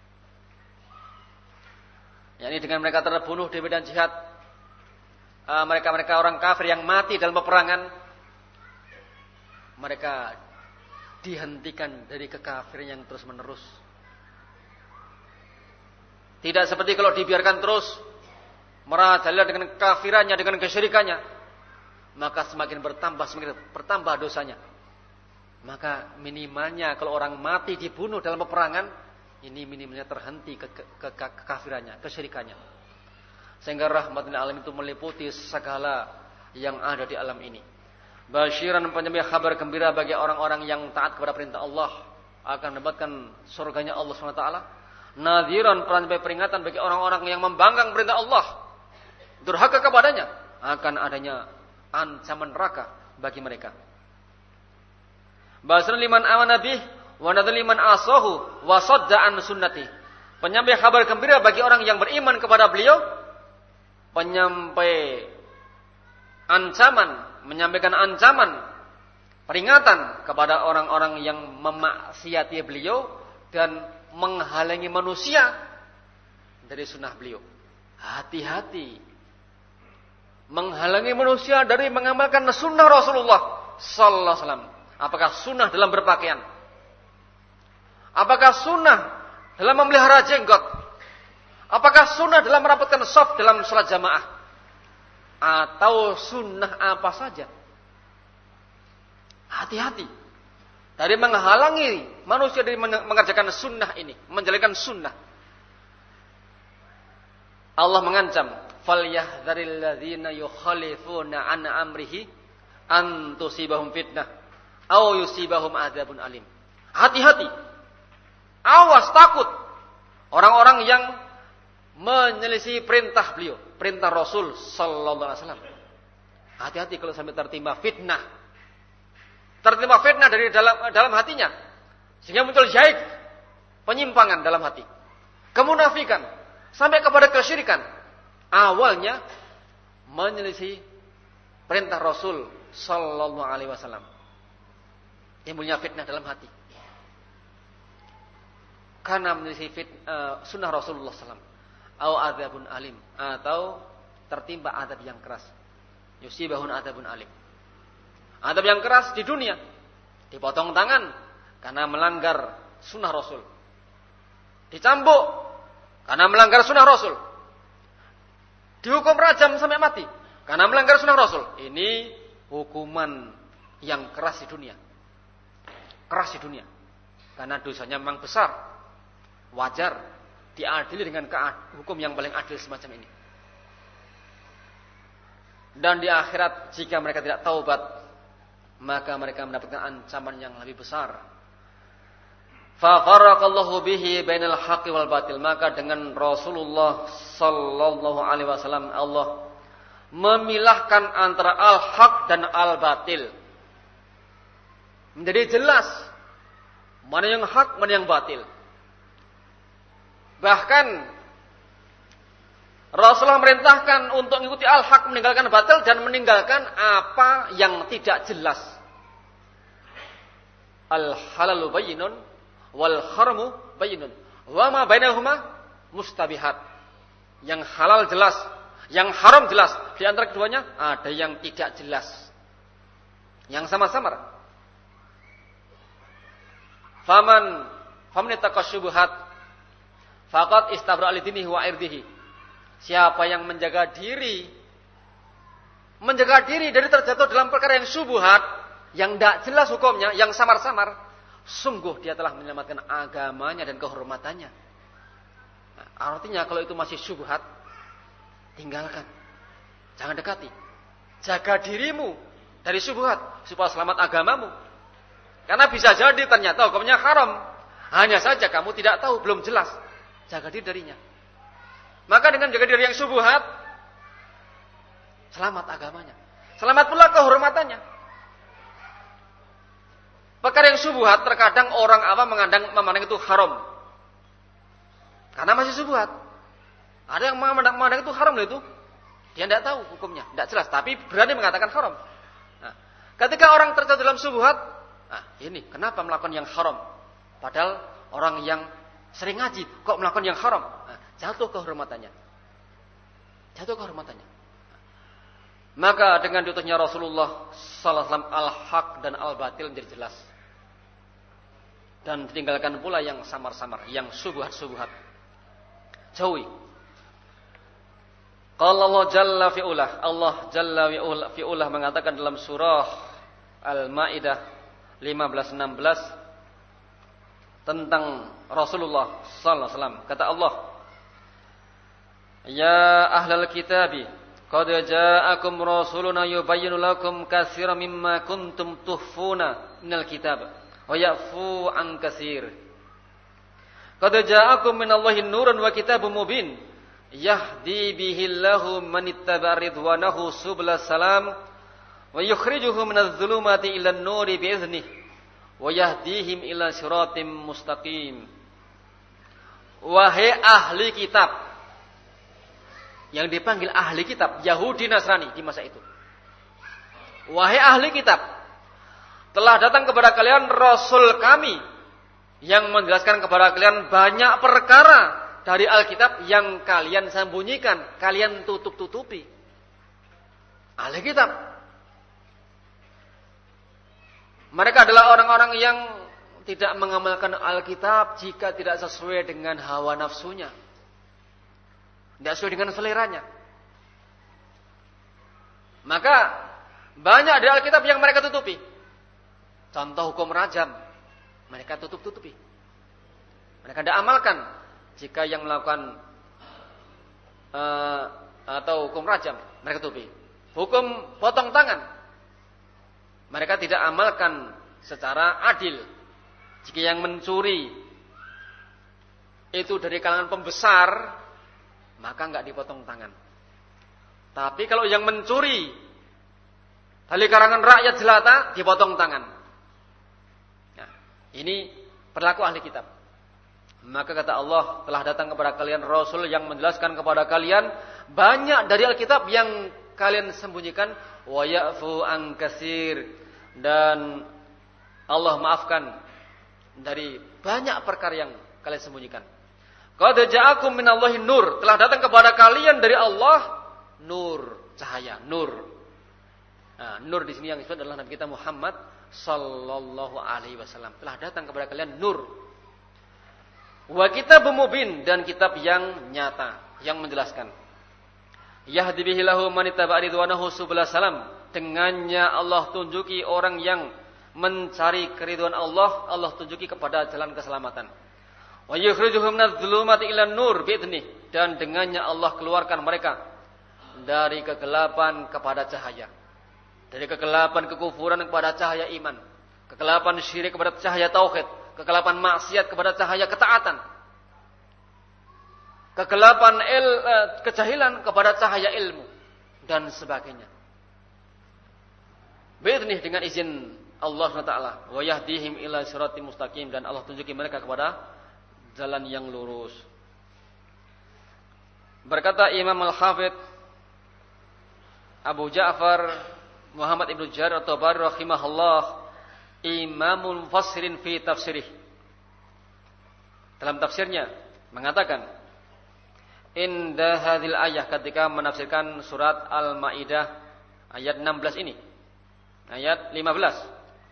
yakni dengan mereka terbunuh di medan jihad, mereka-mereka orang kafir yang mati dalam peperangan, mereka dihentikan dari kekafiran yang terus menerus. Tidak seperti kalau dibiarkan terus merajalela dengan kafirannya, dengan kesyirikannya, maka semakin bertambah, semakin bertambah dosanya. Maka minimalnya kalau orang mati dibunuh dalam peperangan, ini minimalnya terhenti ke, ke, ke, ke kekafirannya, kesyirikannya. Sehingga rahmatul alamin itu meliputi segala yang ada di alam ini. Basyiran, penyembah kabar gembira bagi orang-orang yang taat kepada perintah Allah, akan mendapatkan surganya Allah subhanahu wa taala. Nadhiran, penyembah peringatan bagi orang-orang yang membangkang perintah Allah, durhaka kepadanya, akan adanya ancaman neraka bagi mereka. Basyiran liman amana bih wa nadhir liman asahu wa sadda an sunnati. Penyembah kabar gembira bagi orang yang beriman kepada beliau, penyampai ancaman, menyampaikan ancaman, peringatan kepada orang-orang yang memaksiati beliau dan menghalangi manusia dari sunnah beliau. Hati-hati, menghalangi manusia dari mengamalkan sunnah Rasulullah sallallahu alaihi wasallam. Apakah sunnah dalam berpakaian? Apakah sunnah dalam memelihara jenggot? Apakah sunnah dalam merapatkan shaf dalam salat jamaah? Atau sunnah apa saja? Hati-hati dari menghalangi manusia dari mengerjakan sunnah ini, menjalankan sunnah. Allah mengancam, "Falyahdharil ladzina yukhalifuna an amrihi an tusibahum fitnah aw yusibahum adzabun alim." Hati-hati. Awas, takut orang-orang yang menyelisih perintah beliau, perintah Rasul sallallahu alaihi wasallam. Hati-hati kalau sampai tertimpa fitnah. Tertimpa fitnah dari dalam dalam hatinya, sehingga muncul syirik, penyimpangan dalam hati, kemunafikan, sampai kepada kesyirikan. Awalnya menyelisih perintah Rasul sallallahu alaihi wasallam. Timbulnya fitnah dalam hati karena menyelisih fit, uh, sunnah Rasulullah sallallahu alaihi wasallam. Au adzabun alim, atau tertimpa adab yang keras. Yusibahun adzabun alim. Adab yang keras di dunia, dipotong tangan karena melanggar sunnah Rasul, dicambuk karena melanggar sunnah Rasul, dihukum rajam sampai mati karena melanggar sunnah Rasul. Ini hukuman yang keras di dunia, keras di dunia, karena dosanya memang besar. Wajar diadili dengan hukum yang paling adil semacam ini. Dan di akhirat jika mereka tidak taubat, maka mereka mendapatkan ancaman yang lebih besar. Fa faraqallahu bihi bainal haqqi wal batil. Maka dengan Rasulullah sallallahu alaihi wasallam Allah memilahkan antara al-haq dan al-batil. Menjadi jelas mana yang hak, mana yang batil. Bahkan Rasulullah merintahkan untuk mengikuti al-haq, meninggalkan batil, dan meninggalkan apa yang tidak jelas. Al-halalu bayyinun wal haramu bayyinun wa ma bainahuma mustabihat. Yang halal jelas, yang haram jelas. Di antara keduanya ada yang tidak jelas, yang samar-samar. Faman faman ittaqasyubuhat faqad istabra li dinihi wa irdihi. Siapa yang menjaga diri menjaga diri dari terjatuh dalam perkara yang syubhat, yang tidak jelas hukumnya, yang samar-samar, sungguh dia telah menyelamatkan agamanya dan kehormatannya. Nah, artinya kalau itu masih syubhat, tinggalkan. Jangan dekati. Jaga dirimu dari syubhat supaya selamat agamamu. Karena bisa jadi ternyata hukumnya haram. Hanya saja kamu tidak tahu, belum jelas. Jaga diri darinya. Maka dengan jaga diri yang syubhat, selamat agamanya. Selamat pula kehormatannya. Perkara yang syubhat terkadang orang awam memandang, memandang itu haram. Karena masih syubhat. Ada yang memandang, memandang itu haram loh itu. Dia tidak tahu hukumnya, tidak jelas. Tapi berani mengatakan haram. Nah, ketika orang terjatuh dalam syubhat, nah, ini kenapa melakukan yang haram? Padahal orang yang sering ngaji kok melakukan yang haram? Nah, jatuh kehormatannya. Jatuh kehormatannya. Maka dengan diutusnya Rasulullah sallallahu alaihi wasallam al-haq dan al-batil menjadi jelas. Dan ditinggalkan pula yang samar-samar, yang syubhat-syubhat. Jauhi. Qala Allah jalla fi'ulah, Allah jalla fi'ulah mengatakan dalam surah Al-Maidah lima belas enam belas tentang Rasulullah sallallahu alaihi wasallam. Kata Allah, "Ya ahlal kitabi, qad ja'akum rasuluna yubayyinu lakum katsiran mimma kuntum tuhfuna minal kitab wa ya'fu an katsir. Qad ja'akum minallahi nurun wa kitabun mubin yahdi bihillahu man ittaba'a ridwanahu subulas salam wa yukhrijuhum minadh dhulumati ilan nuri bi'iznihi wa yahdihim ila siratim mustaqim." Wahai ahli kitab, yang dipanggil ahli kitab Yahudi Nasrani di masa itu. Wahai ahli kitab, telah datang kepada kalian Rasul kami yang menjelaskan kepada kalian banyak perkara dari Alkitab yang kalian sembunyikan, kalian tutup-tutupi. Ahli kitab. Mereka adalah orang-orang yang tidak mengamalkan Alkitab jika tidak sesuai dengan hawa nafsunya. Tidak sesuai dengan seleranya. Maka banyak dari Alkitab yang mereka tutupi. Contoh hukum rajam, mereka tutup-tutupi. Mereka tidak amalkan jika yang melakukan uh, atau hukum rajam, mereka tutupi. Hukum potong tangan, mereka tidak amalkan secara adil. Jika yang mencuri itu dari kalangan pembesar, maka enggak dipotong tangan. Tapi kalau yang mencuri dari kalangan rakyat jelata, dipotong tangan. Nah, ini perilaku ahli kitab. Maka kata Allah, telah datang kepada kalian Rasul yang menjelaskan kepada kalian banyak dari Alkitab yang kalian sembunyikan, wa ya'fu an katsir, dan Allah maafkan dari banyak perkara yang kalian sembunyikan. Qad ja'akum minallahi nur, telah datang kepada kalian dari Allah nur, cahaya, nur. Nah, nur di sini yang disebut adalah Nabi kita Muhammad sallallahu alaihi wasallam. Telah datang kepada kalian nur. Wa kitabun mubin, dan kitab yang nyata, yang menjelaskan. Yahdi bihi lahu man ittaba'a ridwanahu subulas salam. Dengannya Allah tunjuki orang yang mencari keridhaan Allah, Allah tunjuki kepada jalan keselamatan. Wa yukhrijuhum minadh-dhulumati ilan nur bi'idnih, dan dengannya Allah keluarkan mereka dari kegelapan kepada cahaya. Dari kegelapan kekufuran kepada cahaya iman, kegelapan syirik kepada cahaya tauhid, kegelapan maksiat kepada cahaya ketaatan, kegelapan il, eh, kejahilan kepada cahaya ilmu, dan sebagainya. Bi'idnih, dengan izin Allah subhanahu wa taala, wa yahdihim ila siratim mustaqim, dan Allah tunjuki mereka kepada jalan yang lurus. Berkata Imam Al-Hafidz Abu Ja'far Muhammad Ibnu Jarir At-Tabari rahimahullah, imamul mufassirin fi tafsirih, dalam tafsirnya mengatakan, inda hadhil ayah, ketika menafsirkan surat Al-Maidah ayat enam belas ini, ayat lima belas.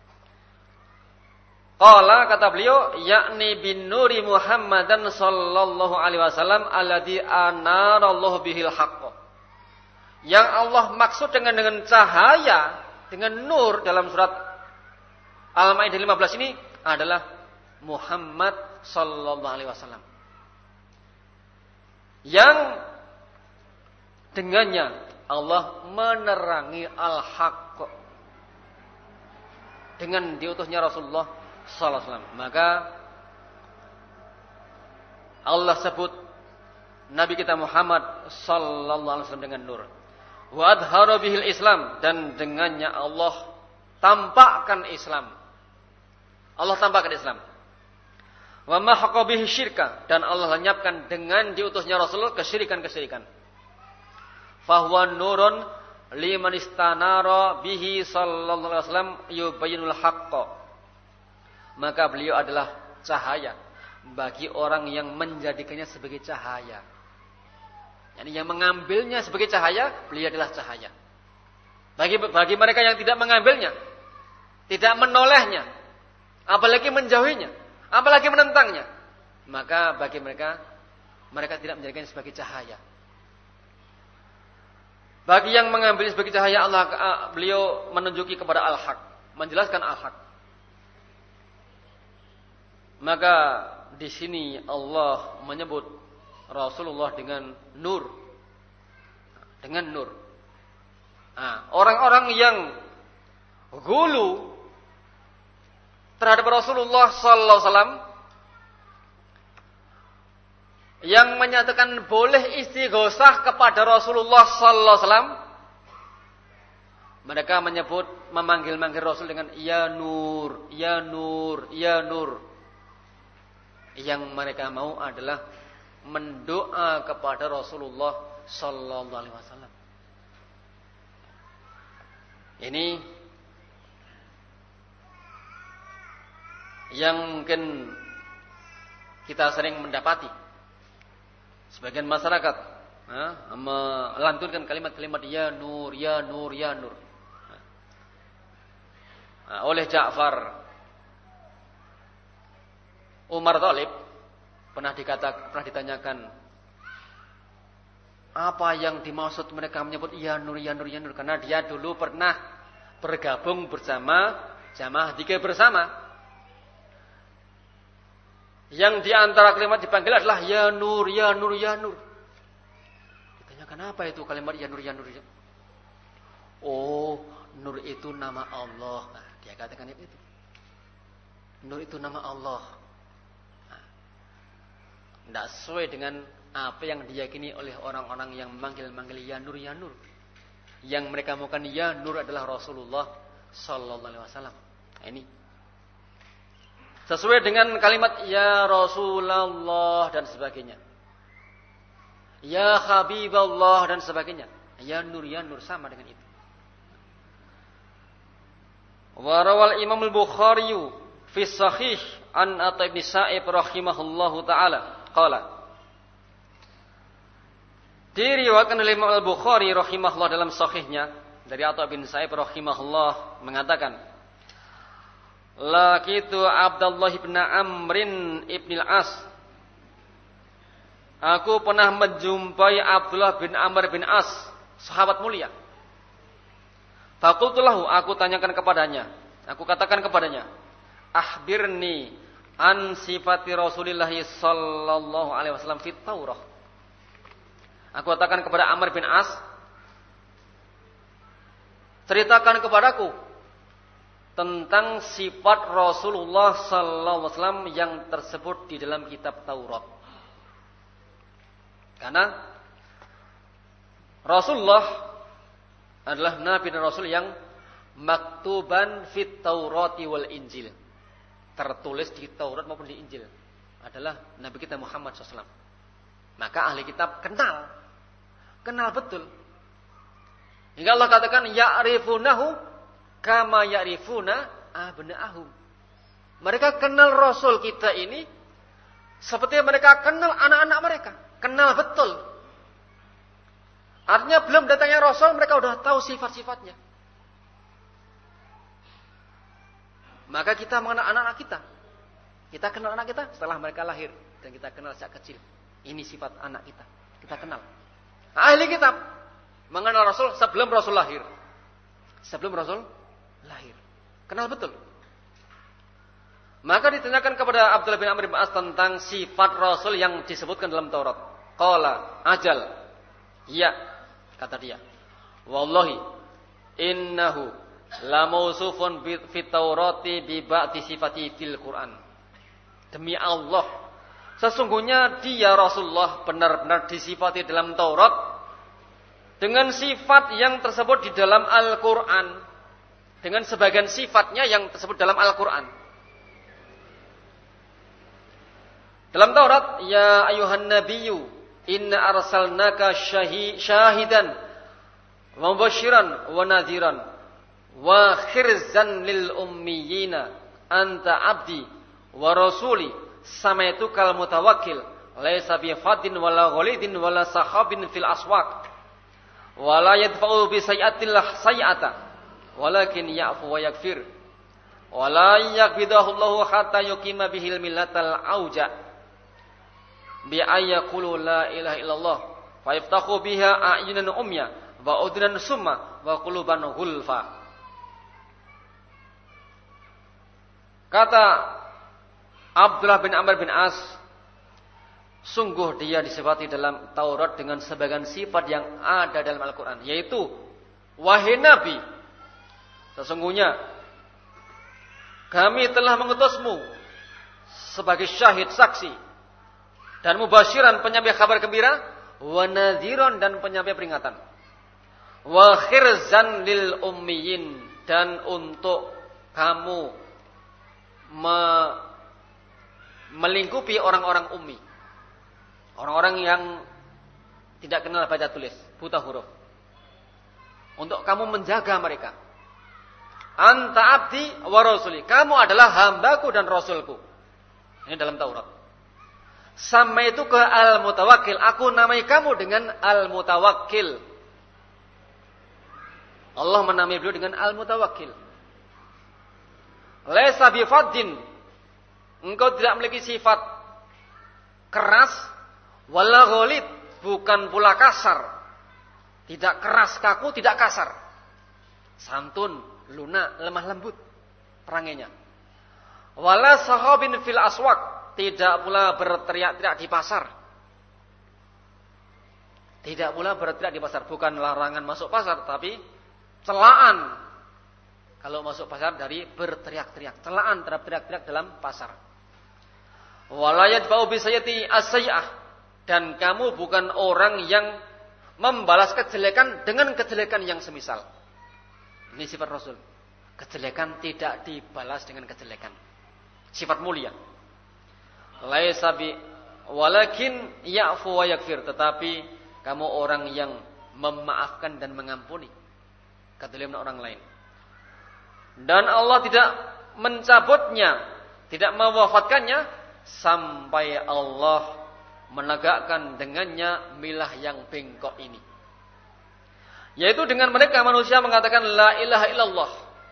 Qala, kata beliau, yakni bin nuri Muhammadan sallallahu alaihi wasallam alladzi anarallahu bihil haqq. Yang Allah maksud dengan dengan cahaya, dengan nur dalam surat Al-Maidah lima belas ini adalah Muhammad sallallahu alaihi wasallam. Yang dengannya Allah menerangi al-haqq, dengan diutusnya Rasulullah sallallahu alaihi wasallam. Maka Allah sebut Nabi kita Muhammad sallallahu alaihi wasallam dengan nur. Wa adhara bihil Islam, dan dengannya Allah tampakkan Islam. Allah tampakkan Islam. Wa mahaqqa bihi syirka, dan Allah lenyapkan dengan diutusnya Rasul kesyirikan-kesyirikan. Fahuwa nurun liman istanara bihi sallallahu alaihi wasallam yubayyinul haqqa. Maka beliau adalah cahaya bagi orang yang menjadikannya sebagai cahaya. Yani yang mengambilnya sebagai cahaya, beliau adalah cahaya. Bagi bagi mereka yang tidak mengambilnya, tidak menolehnya, apalagi menjauhinya, apalagi menentangnya, maka bagi mereka, mereka tidak menjadikannya sebagai cahaya. Bagi yang mengambilnya sebagai cahaya, Allah beliau menunjuki kepada al-haq, menjelaskan al-haq. Maka di sini Allah menyebut Rasulullah dengan nur, dengan nur. Nah, orang-orang yang gulu terhadap Rasulullah sallallahu alaihi wasallam, yang menyatakan boleh istighosah kepada Rasulullah sallallahu alaihi wasallam, mereka menyebut, memanggil-manggil Rasul dengan ya nur, ya nur, ya nur. Yang mereka mau adalah mendoa kepada Rasulullah sallallahu alaihi wasallam. Ini yang mungkin kita sering mendapati. Sebagian masyarakat nah, melantunkan kalimat-kalimat ya nur, ya nur, ya nur. Nah, oleh Ja'far Umar Thalib pernah dikata, pernah ditanyakan, apa yang dimaksud mereka menyebut ya nur, ya nur, ya nur? Karena dia dulu pernah bergabung bersama jamaah dzikir bersama. Yang di antara kalimat dipanggil adalah ya nur, ya nur, ya nur. Ditanyakan, apa itu kalimat ya nur, ya nur? Oh, nur itu nama Allah. Nah, dia katakan itu. Nur itu nama Allah. Tidak sesuai dengan apa yang diyakini oleh orang-orang yang memanggil-manggil ya nur, ya nur. Yang mereka maukan ya nur adalah Rasulullah sallallahu alaihi wasallam. Ini sesuai dengan kalimat ya Rasulullah dan sebagainya, ya Habiballah dan sebagainya. Ya nur, ya nur, sama dengan itu. Wa rawal Imam Al-Bukhari fi Sahih an Atha bin Sa'ib rahimahullahu taala qala, diriwayatkan oleh Imam Al-Bukhari rahimahullah dalam sahihnya dari Atha bin Sa'ib rahimahullah mengatakan, laqitu Abdullah bin Amrin ibn al-As, aku pernah menjumpai Abdullah bin Amr bin As, sahabat mulia. Faqultu lahu, aku tanyakan kepadanya, aku katakan kepadanya, akhbirni an sifati Rasulillah sallallahu alaihi wasallam fit Taurah. Aku katakan kepada Amr bin As, ceritakan kepadaku tentang sifat Rasulullah sallallahu alaihi wasallam yang tersebut di dalam kitab Taurat. Karena Rasulullah adalah nabi dan rasul yang maktuban fit Taurati wal Injil. Tertulis di Taurat maupun di Injil adalah nabi kita Muhammad sallallahu alaihi wasallam. Maka ahli kitab kenal. Kenal betul. Hingga Allah katakan ya'rifunahu kama ya'rifuna abna'ahum. Mereka kenal Rasul kita ini seperti mereka kenal anak-anak mereka. Kenal betul. Artinya belum datangnya Rasul mereka sudah tahu sifat-sifatnya. Maka kita mengenal anak-anak kita. Kita kenal anak kita setelah mereka lahir. Dan kita kenal sejak kecil. Ini sifat anak kita. Kita kenal. Ahli kitab mengenal Rasul sebelum Rasul lahir. Sebelum Rasul lahir. Kenal betul. Maka ditanyakan kepada Abdullah bin Amr bin As tentang sifat Rasul yang disebutkan dalam Taurat. Qala ajal. Ya, kata dia. Wallahi innahu la mausufun fit Taurati bi ba'di sifati fil Quran. Demi Allah, sesungguhnya dia Rasulullah benar-benar disifati dalam Taurat dengan sifat yang tersebut di dalam Al-Quran. Dengan sebagian sifatnya yang tersebut dalam Al-Quran. Dalam Taurat, ya ayuhan nabiyyu, inna arsalnaka syahidan wa mubasyiran wa nadhiran wa khirzan lil ummiyina anta abdi wa rasuli samaitukal mutawakkil laisa bi fadin wala ghalidin wala sahabin fil aswaq wala yadfa'u bi sayyatil sayyata walakin ya'fu wa yaghfir wala yaqbidahu Allahu hatta yuqima bihil millatal auja bi ayyaqulu la ilaha illallah fa yaftahu biha a'yunan umya wa udnan summa wa quluban ghulfa. Kata Abdullah bin Amr bin As, sungguh dia disifati dalam Taurat dengan sebagian sifat yang ada dalam Al-Quran, yaitu wahai Nabi, sesungguhnya kami telah mengutusmu sebagai syahid saksi dan mubasyiran penyampai kabar gembira, wa nadhiran dan penyampai peringatan, wa khirzan lil ummiyin dan untuk kamu me melingkupi orang-orang ummi. Orang-orang yang tidak kenal baca tulis, buta huruf. Untuk kamu menjaga mereka. Anta abdi wa rasuli. Kamu adalah hambaku dan rasulku. Ini dalam Taurat. Sama itu ke al-mutawakkil. Aku namai kamu dengan al-mutawakkil. Allah menamai beliau dengan al-mutawakkil. Laisa bifaddin. Engkau tidak memiliki sifat keras, wala ghalid, bukan pula kasar. Tidak keras kaku, tidak kasar. Santun, lunak, lemah lembut perangainya. Wala sahabin fil aswaq, tidak pula berteriak-teriak di pasar. Tidak pula berteriak di pasar, bukan larangan masuk pasar, tapi celaan. Kalau masuk pasar dari berteriak-teriak, celaan terhadap teriak-teriak dalam pasar. Walayat bau bisayati asy'ah, dan kamu bukan orang yang membalas kejelekan dengan kejelekan yang semisal. Ini sifat Rasul. Kejelekan tidak dibalas dengan kejelekan. Sifat mulia. Laisa bi walakin ya'fu wa yaghfir, tetapi kamu orang yang memaafkan dan mengampuni kezaliman orang lain. Dan Allah tidak mencabutnya, tidak mewafatkannya sampai Allah menegakkan dengannya milah yang bengkok ini. Yaitu dengan mereka manusia mengatakan la ilaha illallah.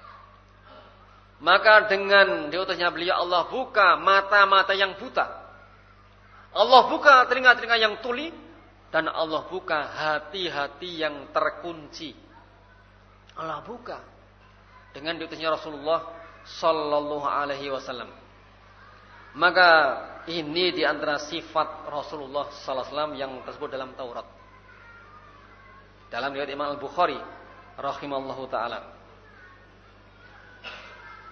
Maka dengan diutusnya beliau Allah buka mata-mata yang buta. Allah buka telinga-telinga yang tuli. Dan Allah buka hati-hati yang terkunci. Allah buka. Dengan diutusnya Rasulullah sallallahu alaihi wasallam. Maka ini di antara sifat Rasulullah sallallahu alaihi wasallam yang tersebut dalam Taurat. Dalam riwayat Imam Al-Bukhari rahimallahu taala.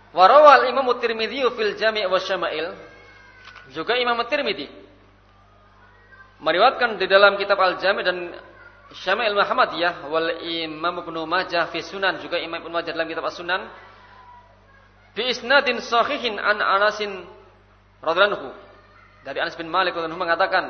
Warawal Imam Tirmidzi fil Jami' wa Syama'il, juga Imam Tirmidzi meriwayatkan di dalam kitab Al-Jami' dan Syama'il Muhammadiyah, wal Imam Ibnu Majah fi Sunan, juga Imam Ibnu Majah dalam kitab As-Sunan, bi isnadin sahihin an Anasin radhiyallahu anhu, dari Anas bin Malik radhiyallahu anhu mengatakan,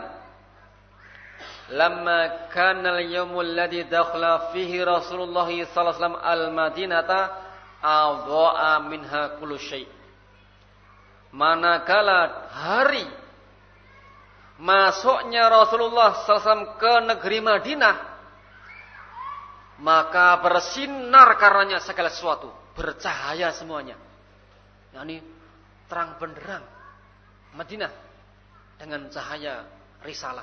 lamma kana al-yawmul ladzi dakhala fihi Rasulullah sallallahu alaihi wasallam al-Madinata adha'a minha kullu syai'. Manakala hari masuknya Rasulullah sallallahu alaihi wasallam ke negeri Madinah, maka bersinar karenanya segala sesuatu, bercahaya semuanya. Yani terang benderang Madinah dengan cahaya risalah.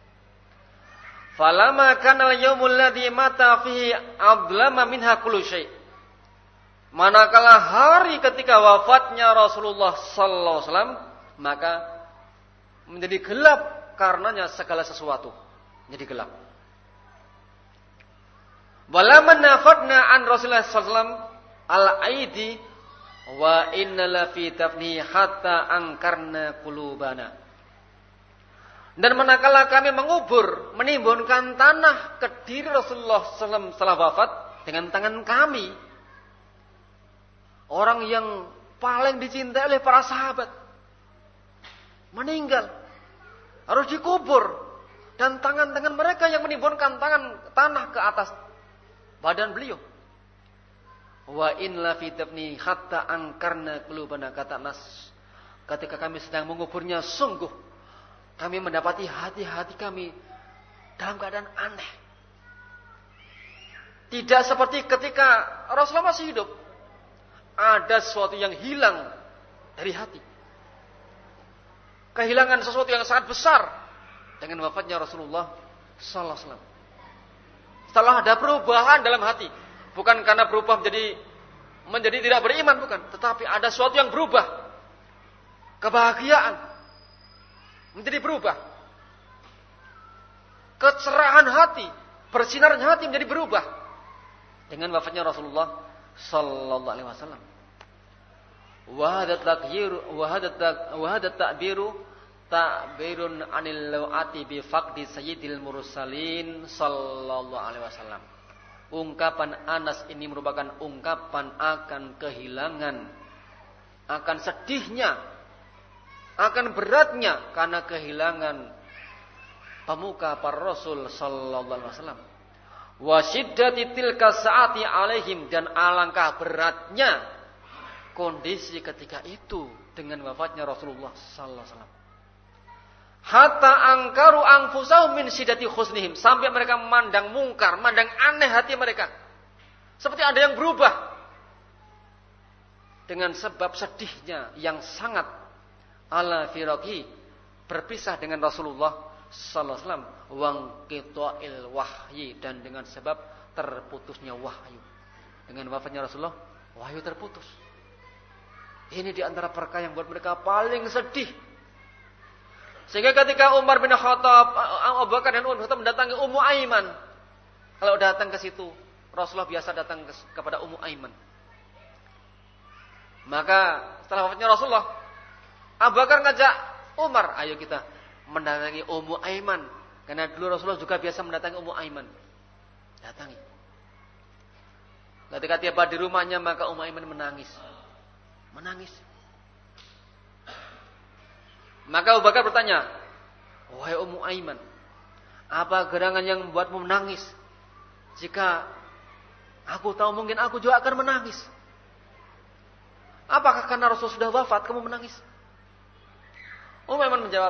Falama kana al-yaumul ladzi mata fihi adlama minha kullu syai'. Manakala hari ketika wafatnya Rasulullah sallallahu alaihi wasallam, maka menjadi gelap karenanya segala sesuatu. Jadi gelap. Walamma nafadna an Rasulullah sallallahu alaihi wasallam al-aidi wa inna la fi tafni hatta angkarna qulubana. Dan manakala kami mengubur, menimbunkan tanah ke diri Rasulullah sallallahu alaihi wasallam setelah wafat dengan tangan kami, orang yang paling dicintai oleh para sahabat meninggal, harus dikubur, dan tangan-tangan mereka yang menimbunkan tangan tanah ke atas badan beliau. Wa in la fi tafni hatta angkarna qulubana, kata Nas, ketika kami sedang menguburnya, sungguh kami mendapati hati-hati kami dalam keadaan aneh. Tidak seperti ketika Rasulullah masih hidup, ada sesuatu yang hilang dari hati. Kehilangan sesuatu yang sangat besar dengan wafatnya Rasulullah sallallahu alaihi wasallam. Setelah ada perubahan dalam hati, bukan karena berubah menjadi menjadi tidak beriman, bukan, tetapi ada sesuatu yang berubah. Kebahagiaan menjadi berubah. Kecerahan hati, bersinarnya hati menjadi berubah dengan wafatnya Rasulullah sallallahu alaihi wasallam. Wa hada takyiru wa hada wa hada ta'biru ta'birun anil lawati bi faqdi sayyidil mursalin sallallahu alaihi wasallam. Ungkapan Anas ini merupakan ungkapan akan kehilangan, akan sedihnya, akan beratnya karena kehilangan pemuka para Rasul sallallahu alaihi wasallam. Wa syiddati tilka saati alaihim, dan alangkah beratnya kondisi ketika itu dengan wafatnya Rasulullah sallallahu alaihi wasallam. Hatta angkaru anfusahum min syiddati husnihim, sampai mereka memandang mungkar, memandang aneh hati mereka, seperti ada yang berubah dengan sebab sedihnya yang sangat ala firaqi, berpisah dengan Rasulullah sallallahu alaihi wasallam, wang qita'il wahyi, dan dengan sebab terputusnya wahyu. Dengan wafatnya Rasulullah, wahyu terputus. Ini di antara perkara yang buat mereka paling sedih. Sehingga ketika Umar bin Khattab, Abu Bakar dan Umar bin Khattab mendatangi Ummu Aiman, kalau datang ke situ, Rasulullah biasa datang kepada Ummu Aiman. Maka setelah wafatnya Rasulullah, Abu Bakar ngajak Umar, ayo kita mendatangi Ummu Aiman, karena dulu Rasulullah juga biasa mendatangi Ummu Aiman. Datangi. Ketika tiba di rumahnya, maka Ummu Aiman menangis. Menangis. Maka Abu Bakar bertanya, wahai Ummu Aiman, apa gerangan yang membuatmu menangis? Jika aku tahu, mungkin aku juga akan menangis. Apakah karena Rasul sudah wafat kamu menangis? Ummu Aiman menjawab,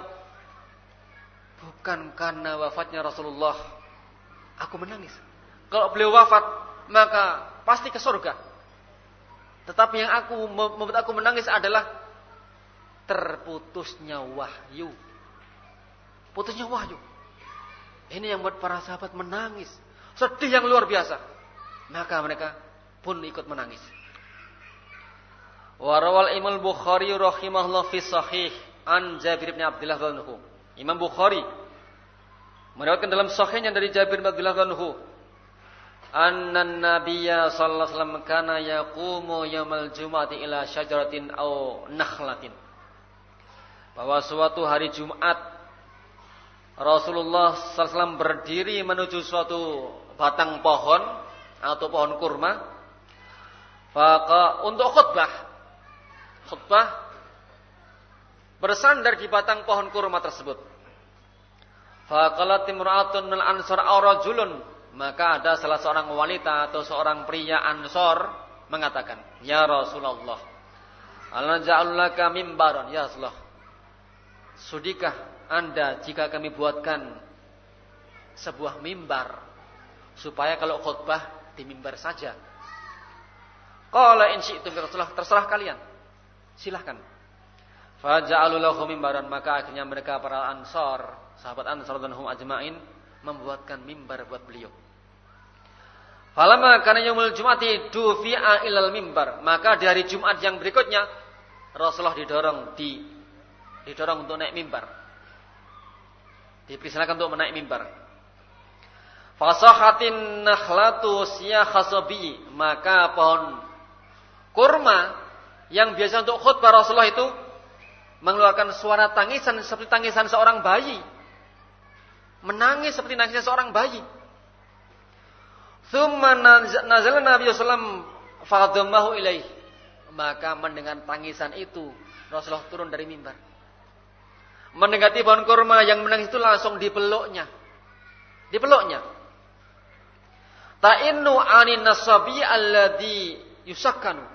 bukan karena wafatnya Rasulullah aku menangis. Kalau beliau wafat, maka pasti ke surga. Tetapi yang aku membuat aku menangis adalah terputusnya wahyu. Putusnya wahyu. Ini yang membuat para sahabat menangis, sedih yang luar biasa. Maka mereka pun ikut menangis. Wa rawal Imam Bukhari rahimahullah fi sahih an Jabir bin Abdullah radhiyallahu anhu. Imam Bukhari meriwayatkan dalam sahihnya dari Jabir bin Abdullah radhiyallahu anhu, anna nabiyya sallallahu alaihi wasallam kana yaqumu yaumal jumu'ati ila syajaratin aw nakhlatin. Bahwa suatu hari Jumat Rasulullah sallallahu alaihi wasallam berdiri menuju suatu batang pohon atau pohon kurma. Maka untuk khutbah, khutbah bersandar di batang pohon kurma tersebut. Faqalat imra'atun minal ansar aw rajulun, maka ada salah seorang wanita atau seorang pria Ansor mengatakan, "Ya Rasulullah, ala ja'al laka mimbaran." Ya Rasulullah, sudikah Anda jika kami buatkan sebuah mimbar supaya kalau khutbah di mimbar saja? Qala in syi'tum, Rasulullah, terserah kalian. Silahkan. Faja'alu lahu mimbaran, maka akhirnya mereka para Ansar, sahabat Ansar dan hum ajma'in, membuatkan mimbar buat beliau. Falamma kana yaumul jum'ati dufi'a ilal mimbar, maka di hari Jumat yang berikutnya Rasulullah didorong di didorong untuk naik mimbar. Dipersilakan untuk menaik mimbar. Fasahatin nakhlatu siyakhasabi, maka pohon kurma yang biasa untuk khutbah Rasulullah itu mengeluarkan suara tangisan seperti tangisan seorang bayi. Menangis seperti nangisnya seorang bayi. Tsumma nazala Nabi sallallahu alaihi wasallam fadhammahu ilaih. Maka mendengar tangisan itu Rasulullah turun dari mimbar. Mendekati pohon kurma yang menangis itu langsung dipeluknya. Dipeluknya. Ta'innu 'anin nasabi alladhi yusakkanu.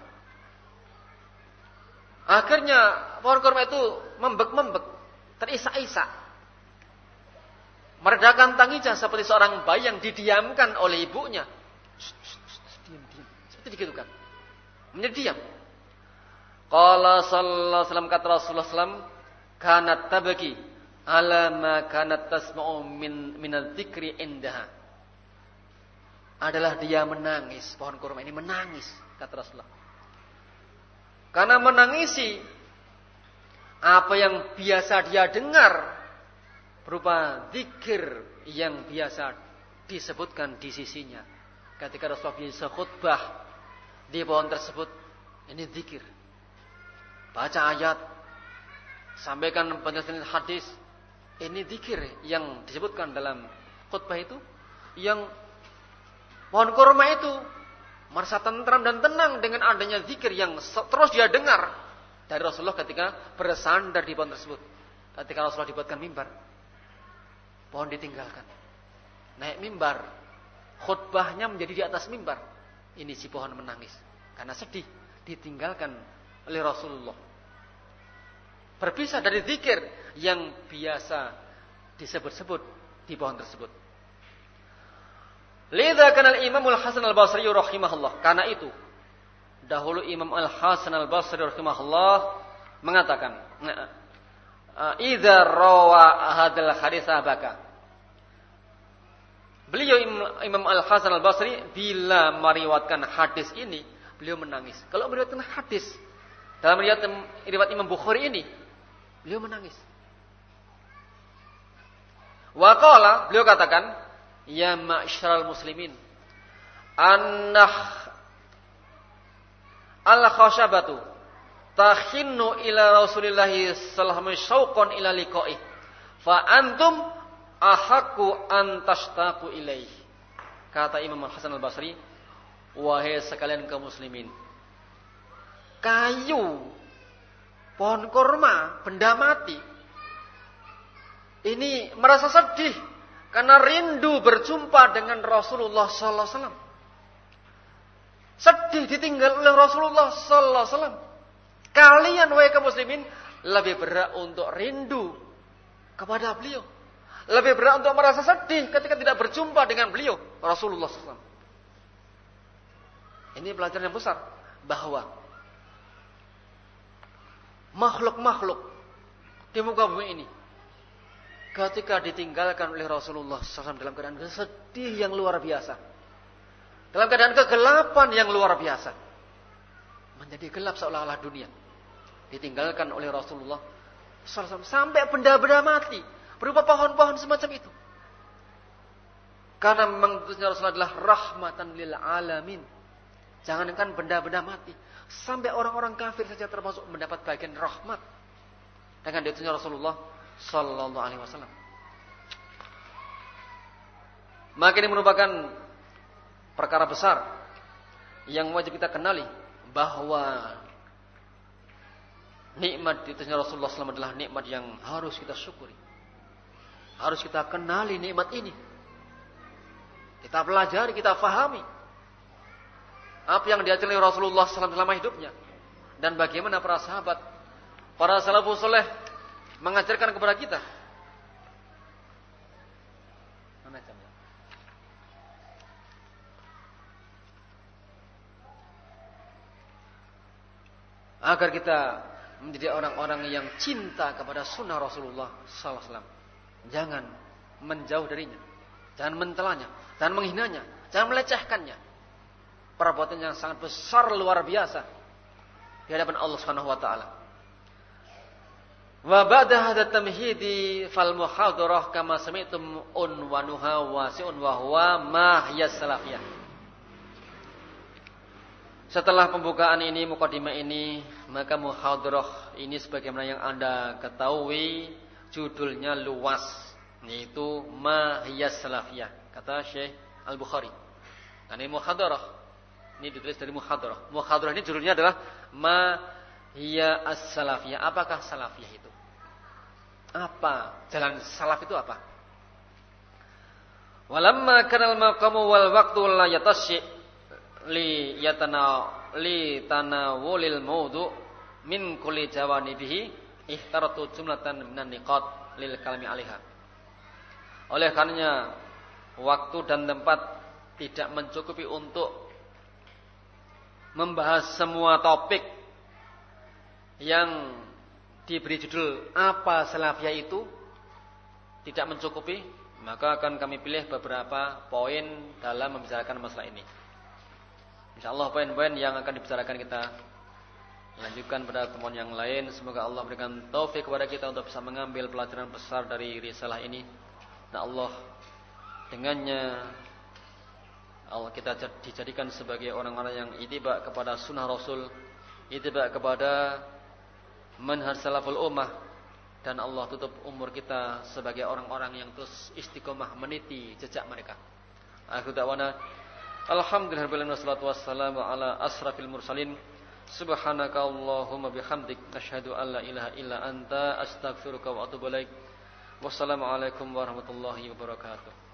Akhirnya pohon kurma itu membek-membek, terisak-isak. Meredakan tangisnya seperti seorang bayi yang didiamkan oleh ibunya. Shh, shh, shh, diam, diam. Seperti digitukan. Menjadi diam. Qala sallallahu alaihi wasallam, kata Rasulullah sallallahu alaihi wasallam, kanat tabaki ala ma kanat tasma'u min minal dzikri indaha. Adalah dia menangis, pohon kurma ini menangis, kata Rasulullah. Karena menangisi apa yang biasa dia dengar berupa zikir yang biasa disebutkan di sisinya. Ketika Rasulullah bisa khutbah di pohon tersebut, ini zikir. Baca ayat, sampaikan penjelasan hadis, ini zikir yang disebutkan dalam khutbah itu, yang pohon kurma itu merasa tentram dan tenang dengan adanya zikir yang terus dia dengar dari Rasulullah ketika bersandar di pohon tersebut. Ketika Rasulullah dibuatkan mimbar, pohon ditinggalkan. Naik mimbar, khutbahnya menjadi di atas mimbar. Ini si pohon menangis karena sedih ditinggalkan oleh Rasulullah. Berpisah dari zikir yang biasa disebut-sebut di pohon tersebut. Lidza kana al-Imam al-Hasan al-Basri rahimahullah. Karena itu dahulu Imam al-Hasan al-Basri rahimahullah mengatakan, "Idza rawa hadzal hadits baka." Beliau Imam al-Hasan al-Basri bila meriwayatkan hadis ini, beliau menangis. Kalau meriwayatkan hadis dalam riwayat, riwayat Imam Bukhari ini, beliau menangis. Wa qala, beliau katakan, "Ya ma'syaral muslimin, annah al-khashabatu takhinnu ila Rasulillahi sallallahu alaihi wasallam syauqan ila liqa'i, fa antum ahaqqu an tashtaqu ilaih." Kata Imam Hasan al-Basri, wahai sekalian kaum muslimin, kayu pohon kurma, benda mati, ini merasa sedih karena rindu berjumpa dengan Rasulullah sallallahu alaihi wasallam. Sedih ditinggal oleh Rasulullah sallallahu alaihi wasallam. Kalian wahai kaum muslimin lebih berat untuk rindu kepada beliau. Lebih berat untuk merasa sedih ketika tidak berjumpa dengan beliau Rasulullah sallallahu alaihi wasallam. Ini pelajaran yang besar bahwa makhluk-makhluk di muka bumi ini ketika ditinggalkan oleh Rasulullah sallallahu alaihi wasallam dalam keadaan sedih yang luar biasa, dalam keadaan kegelapan yang luar biasa, menjadi gelap seolah-olah dunia, ditinggalkan oleh Rasulullah sallallahu alaihi wasallam sampai benda-benda mati berupa pohon-pohon semacam itu. Karena memang utusnya Rasulullah adalah rahmatan lil alamin. Jangankan benda-benda mati, sampai orang-orang kafir saja termasuk mendapat bagian rahmat dengan diutusnya Rasulullah sallallahu alaihi wasallam. Maka ini merupakan perkara besar yang wajib kita kenali, bahwa nikmat diutusnya Rasulullah sallallahu alaihi wasallam adalah nikmat yang harus kita syukuri. Harus kita kenali nikmat ini. Kita pelajari, kita fahami apa yang diajari Rasulullah sallallahu alaihi wasallam selama hidupnya, dan bagaimana para sahabat, para salafus saleh mengajarkan kepada kita. Mana jamnya? Agar kita menjadi orang-orang yang cinta kepada sunnah Rasulullah sallallahu alaihi wasallam. Jangan menjauh darinya, jangan mencelanya, jangan menghinanya, jangan melecehkannya. Perbuatan yang sangat besar, luar biasa di hadapan Allah Subhanahu wa taala. Wa ba'da hadza tamhidi fal muhadarah kama sami'tum unwanuha wasi'un wa huwa ma hiya salafiyah. Setelah pembukaan ini, mukadimah ini, maka muhadarah ini sebagaimana yang Anda ketahui judulnya luas, yaitu ma hiya salafiyah, kata Syekh Al-Bukhari. Ini muhadarah. Ini ditulis dari muhadarah. Muhadarah ini judulnya adalah ma hiya as-salafiyah. Apakah salafiyah itu? Apa? Jalan salaf itu apa? Walamma kana al-maqamu wal waqtu la yatashi li yatana li tanawulil mawdu min kulli jawanibihi ihtaratu jumlatan minan niqat lil kalami 'alaiha. Oleh karenanya waktu dan tempat tidak mencukupi untuk membahas semua topik yang diberi judul apa salafiyah itu, tidak mencukupi, maka akan kami pilih beberapa poin dalam membicarakan masalah ini. Insyaallah poin-poin yang akan dibicarakan kita lanjutkan pada pertemuan yang lain. Semoga Allah berikan taufik kepada kita untuk bisa mengambil pelajaran besar dari risalah ini. Dan Allah dengannya Allah kita dijadikan sebagai orang-orang yang ittiba kepada sunnah Rasul, ittiba kepada manhaj salaful ummah, dan Allah tutup umur kita sebagai orang-orang yang terus istiqomah meniti jejak mereka. Akhir da'wana alhamdulillahirabbil alamin wassalatu wassalamu ala asrafil mursalin. Subhanaka Allahumma bihamdik asyhadu an la ilaha illa anta astaghfiruka wa atubu ilaik. Wassalamualaikum warahmatullahi wabarakatuh.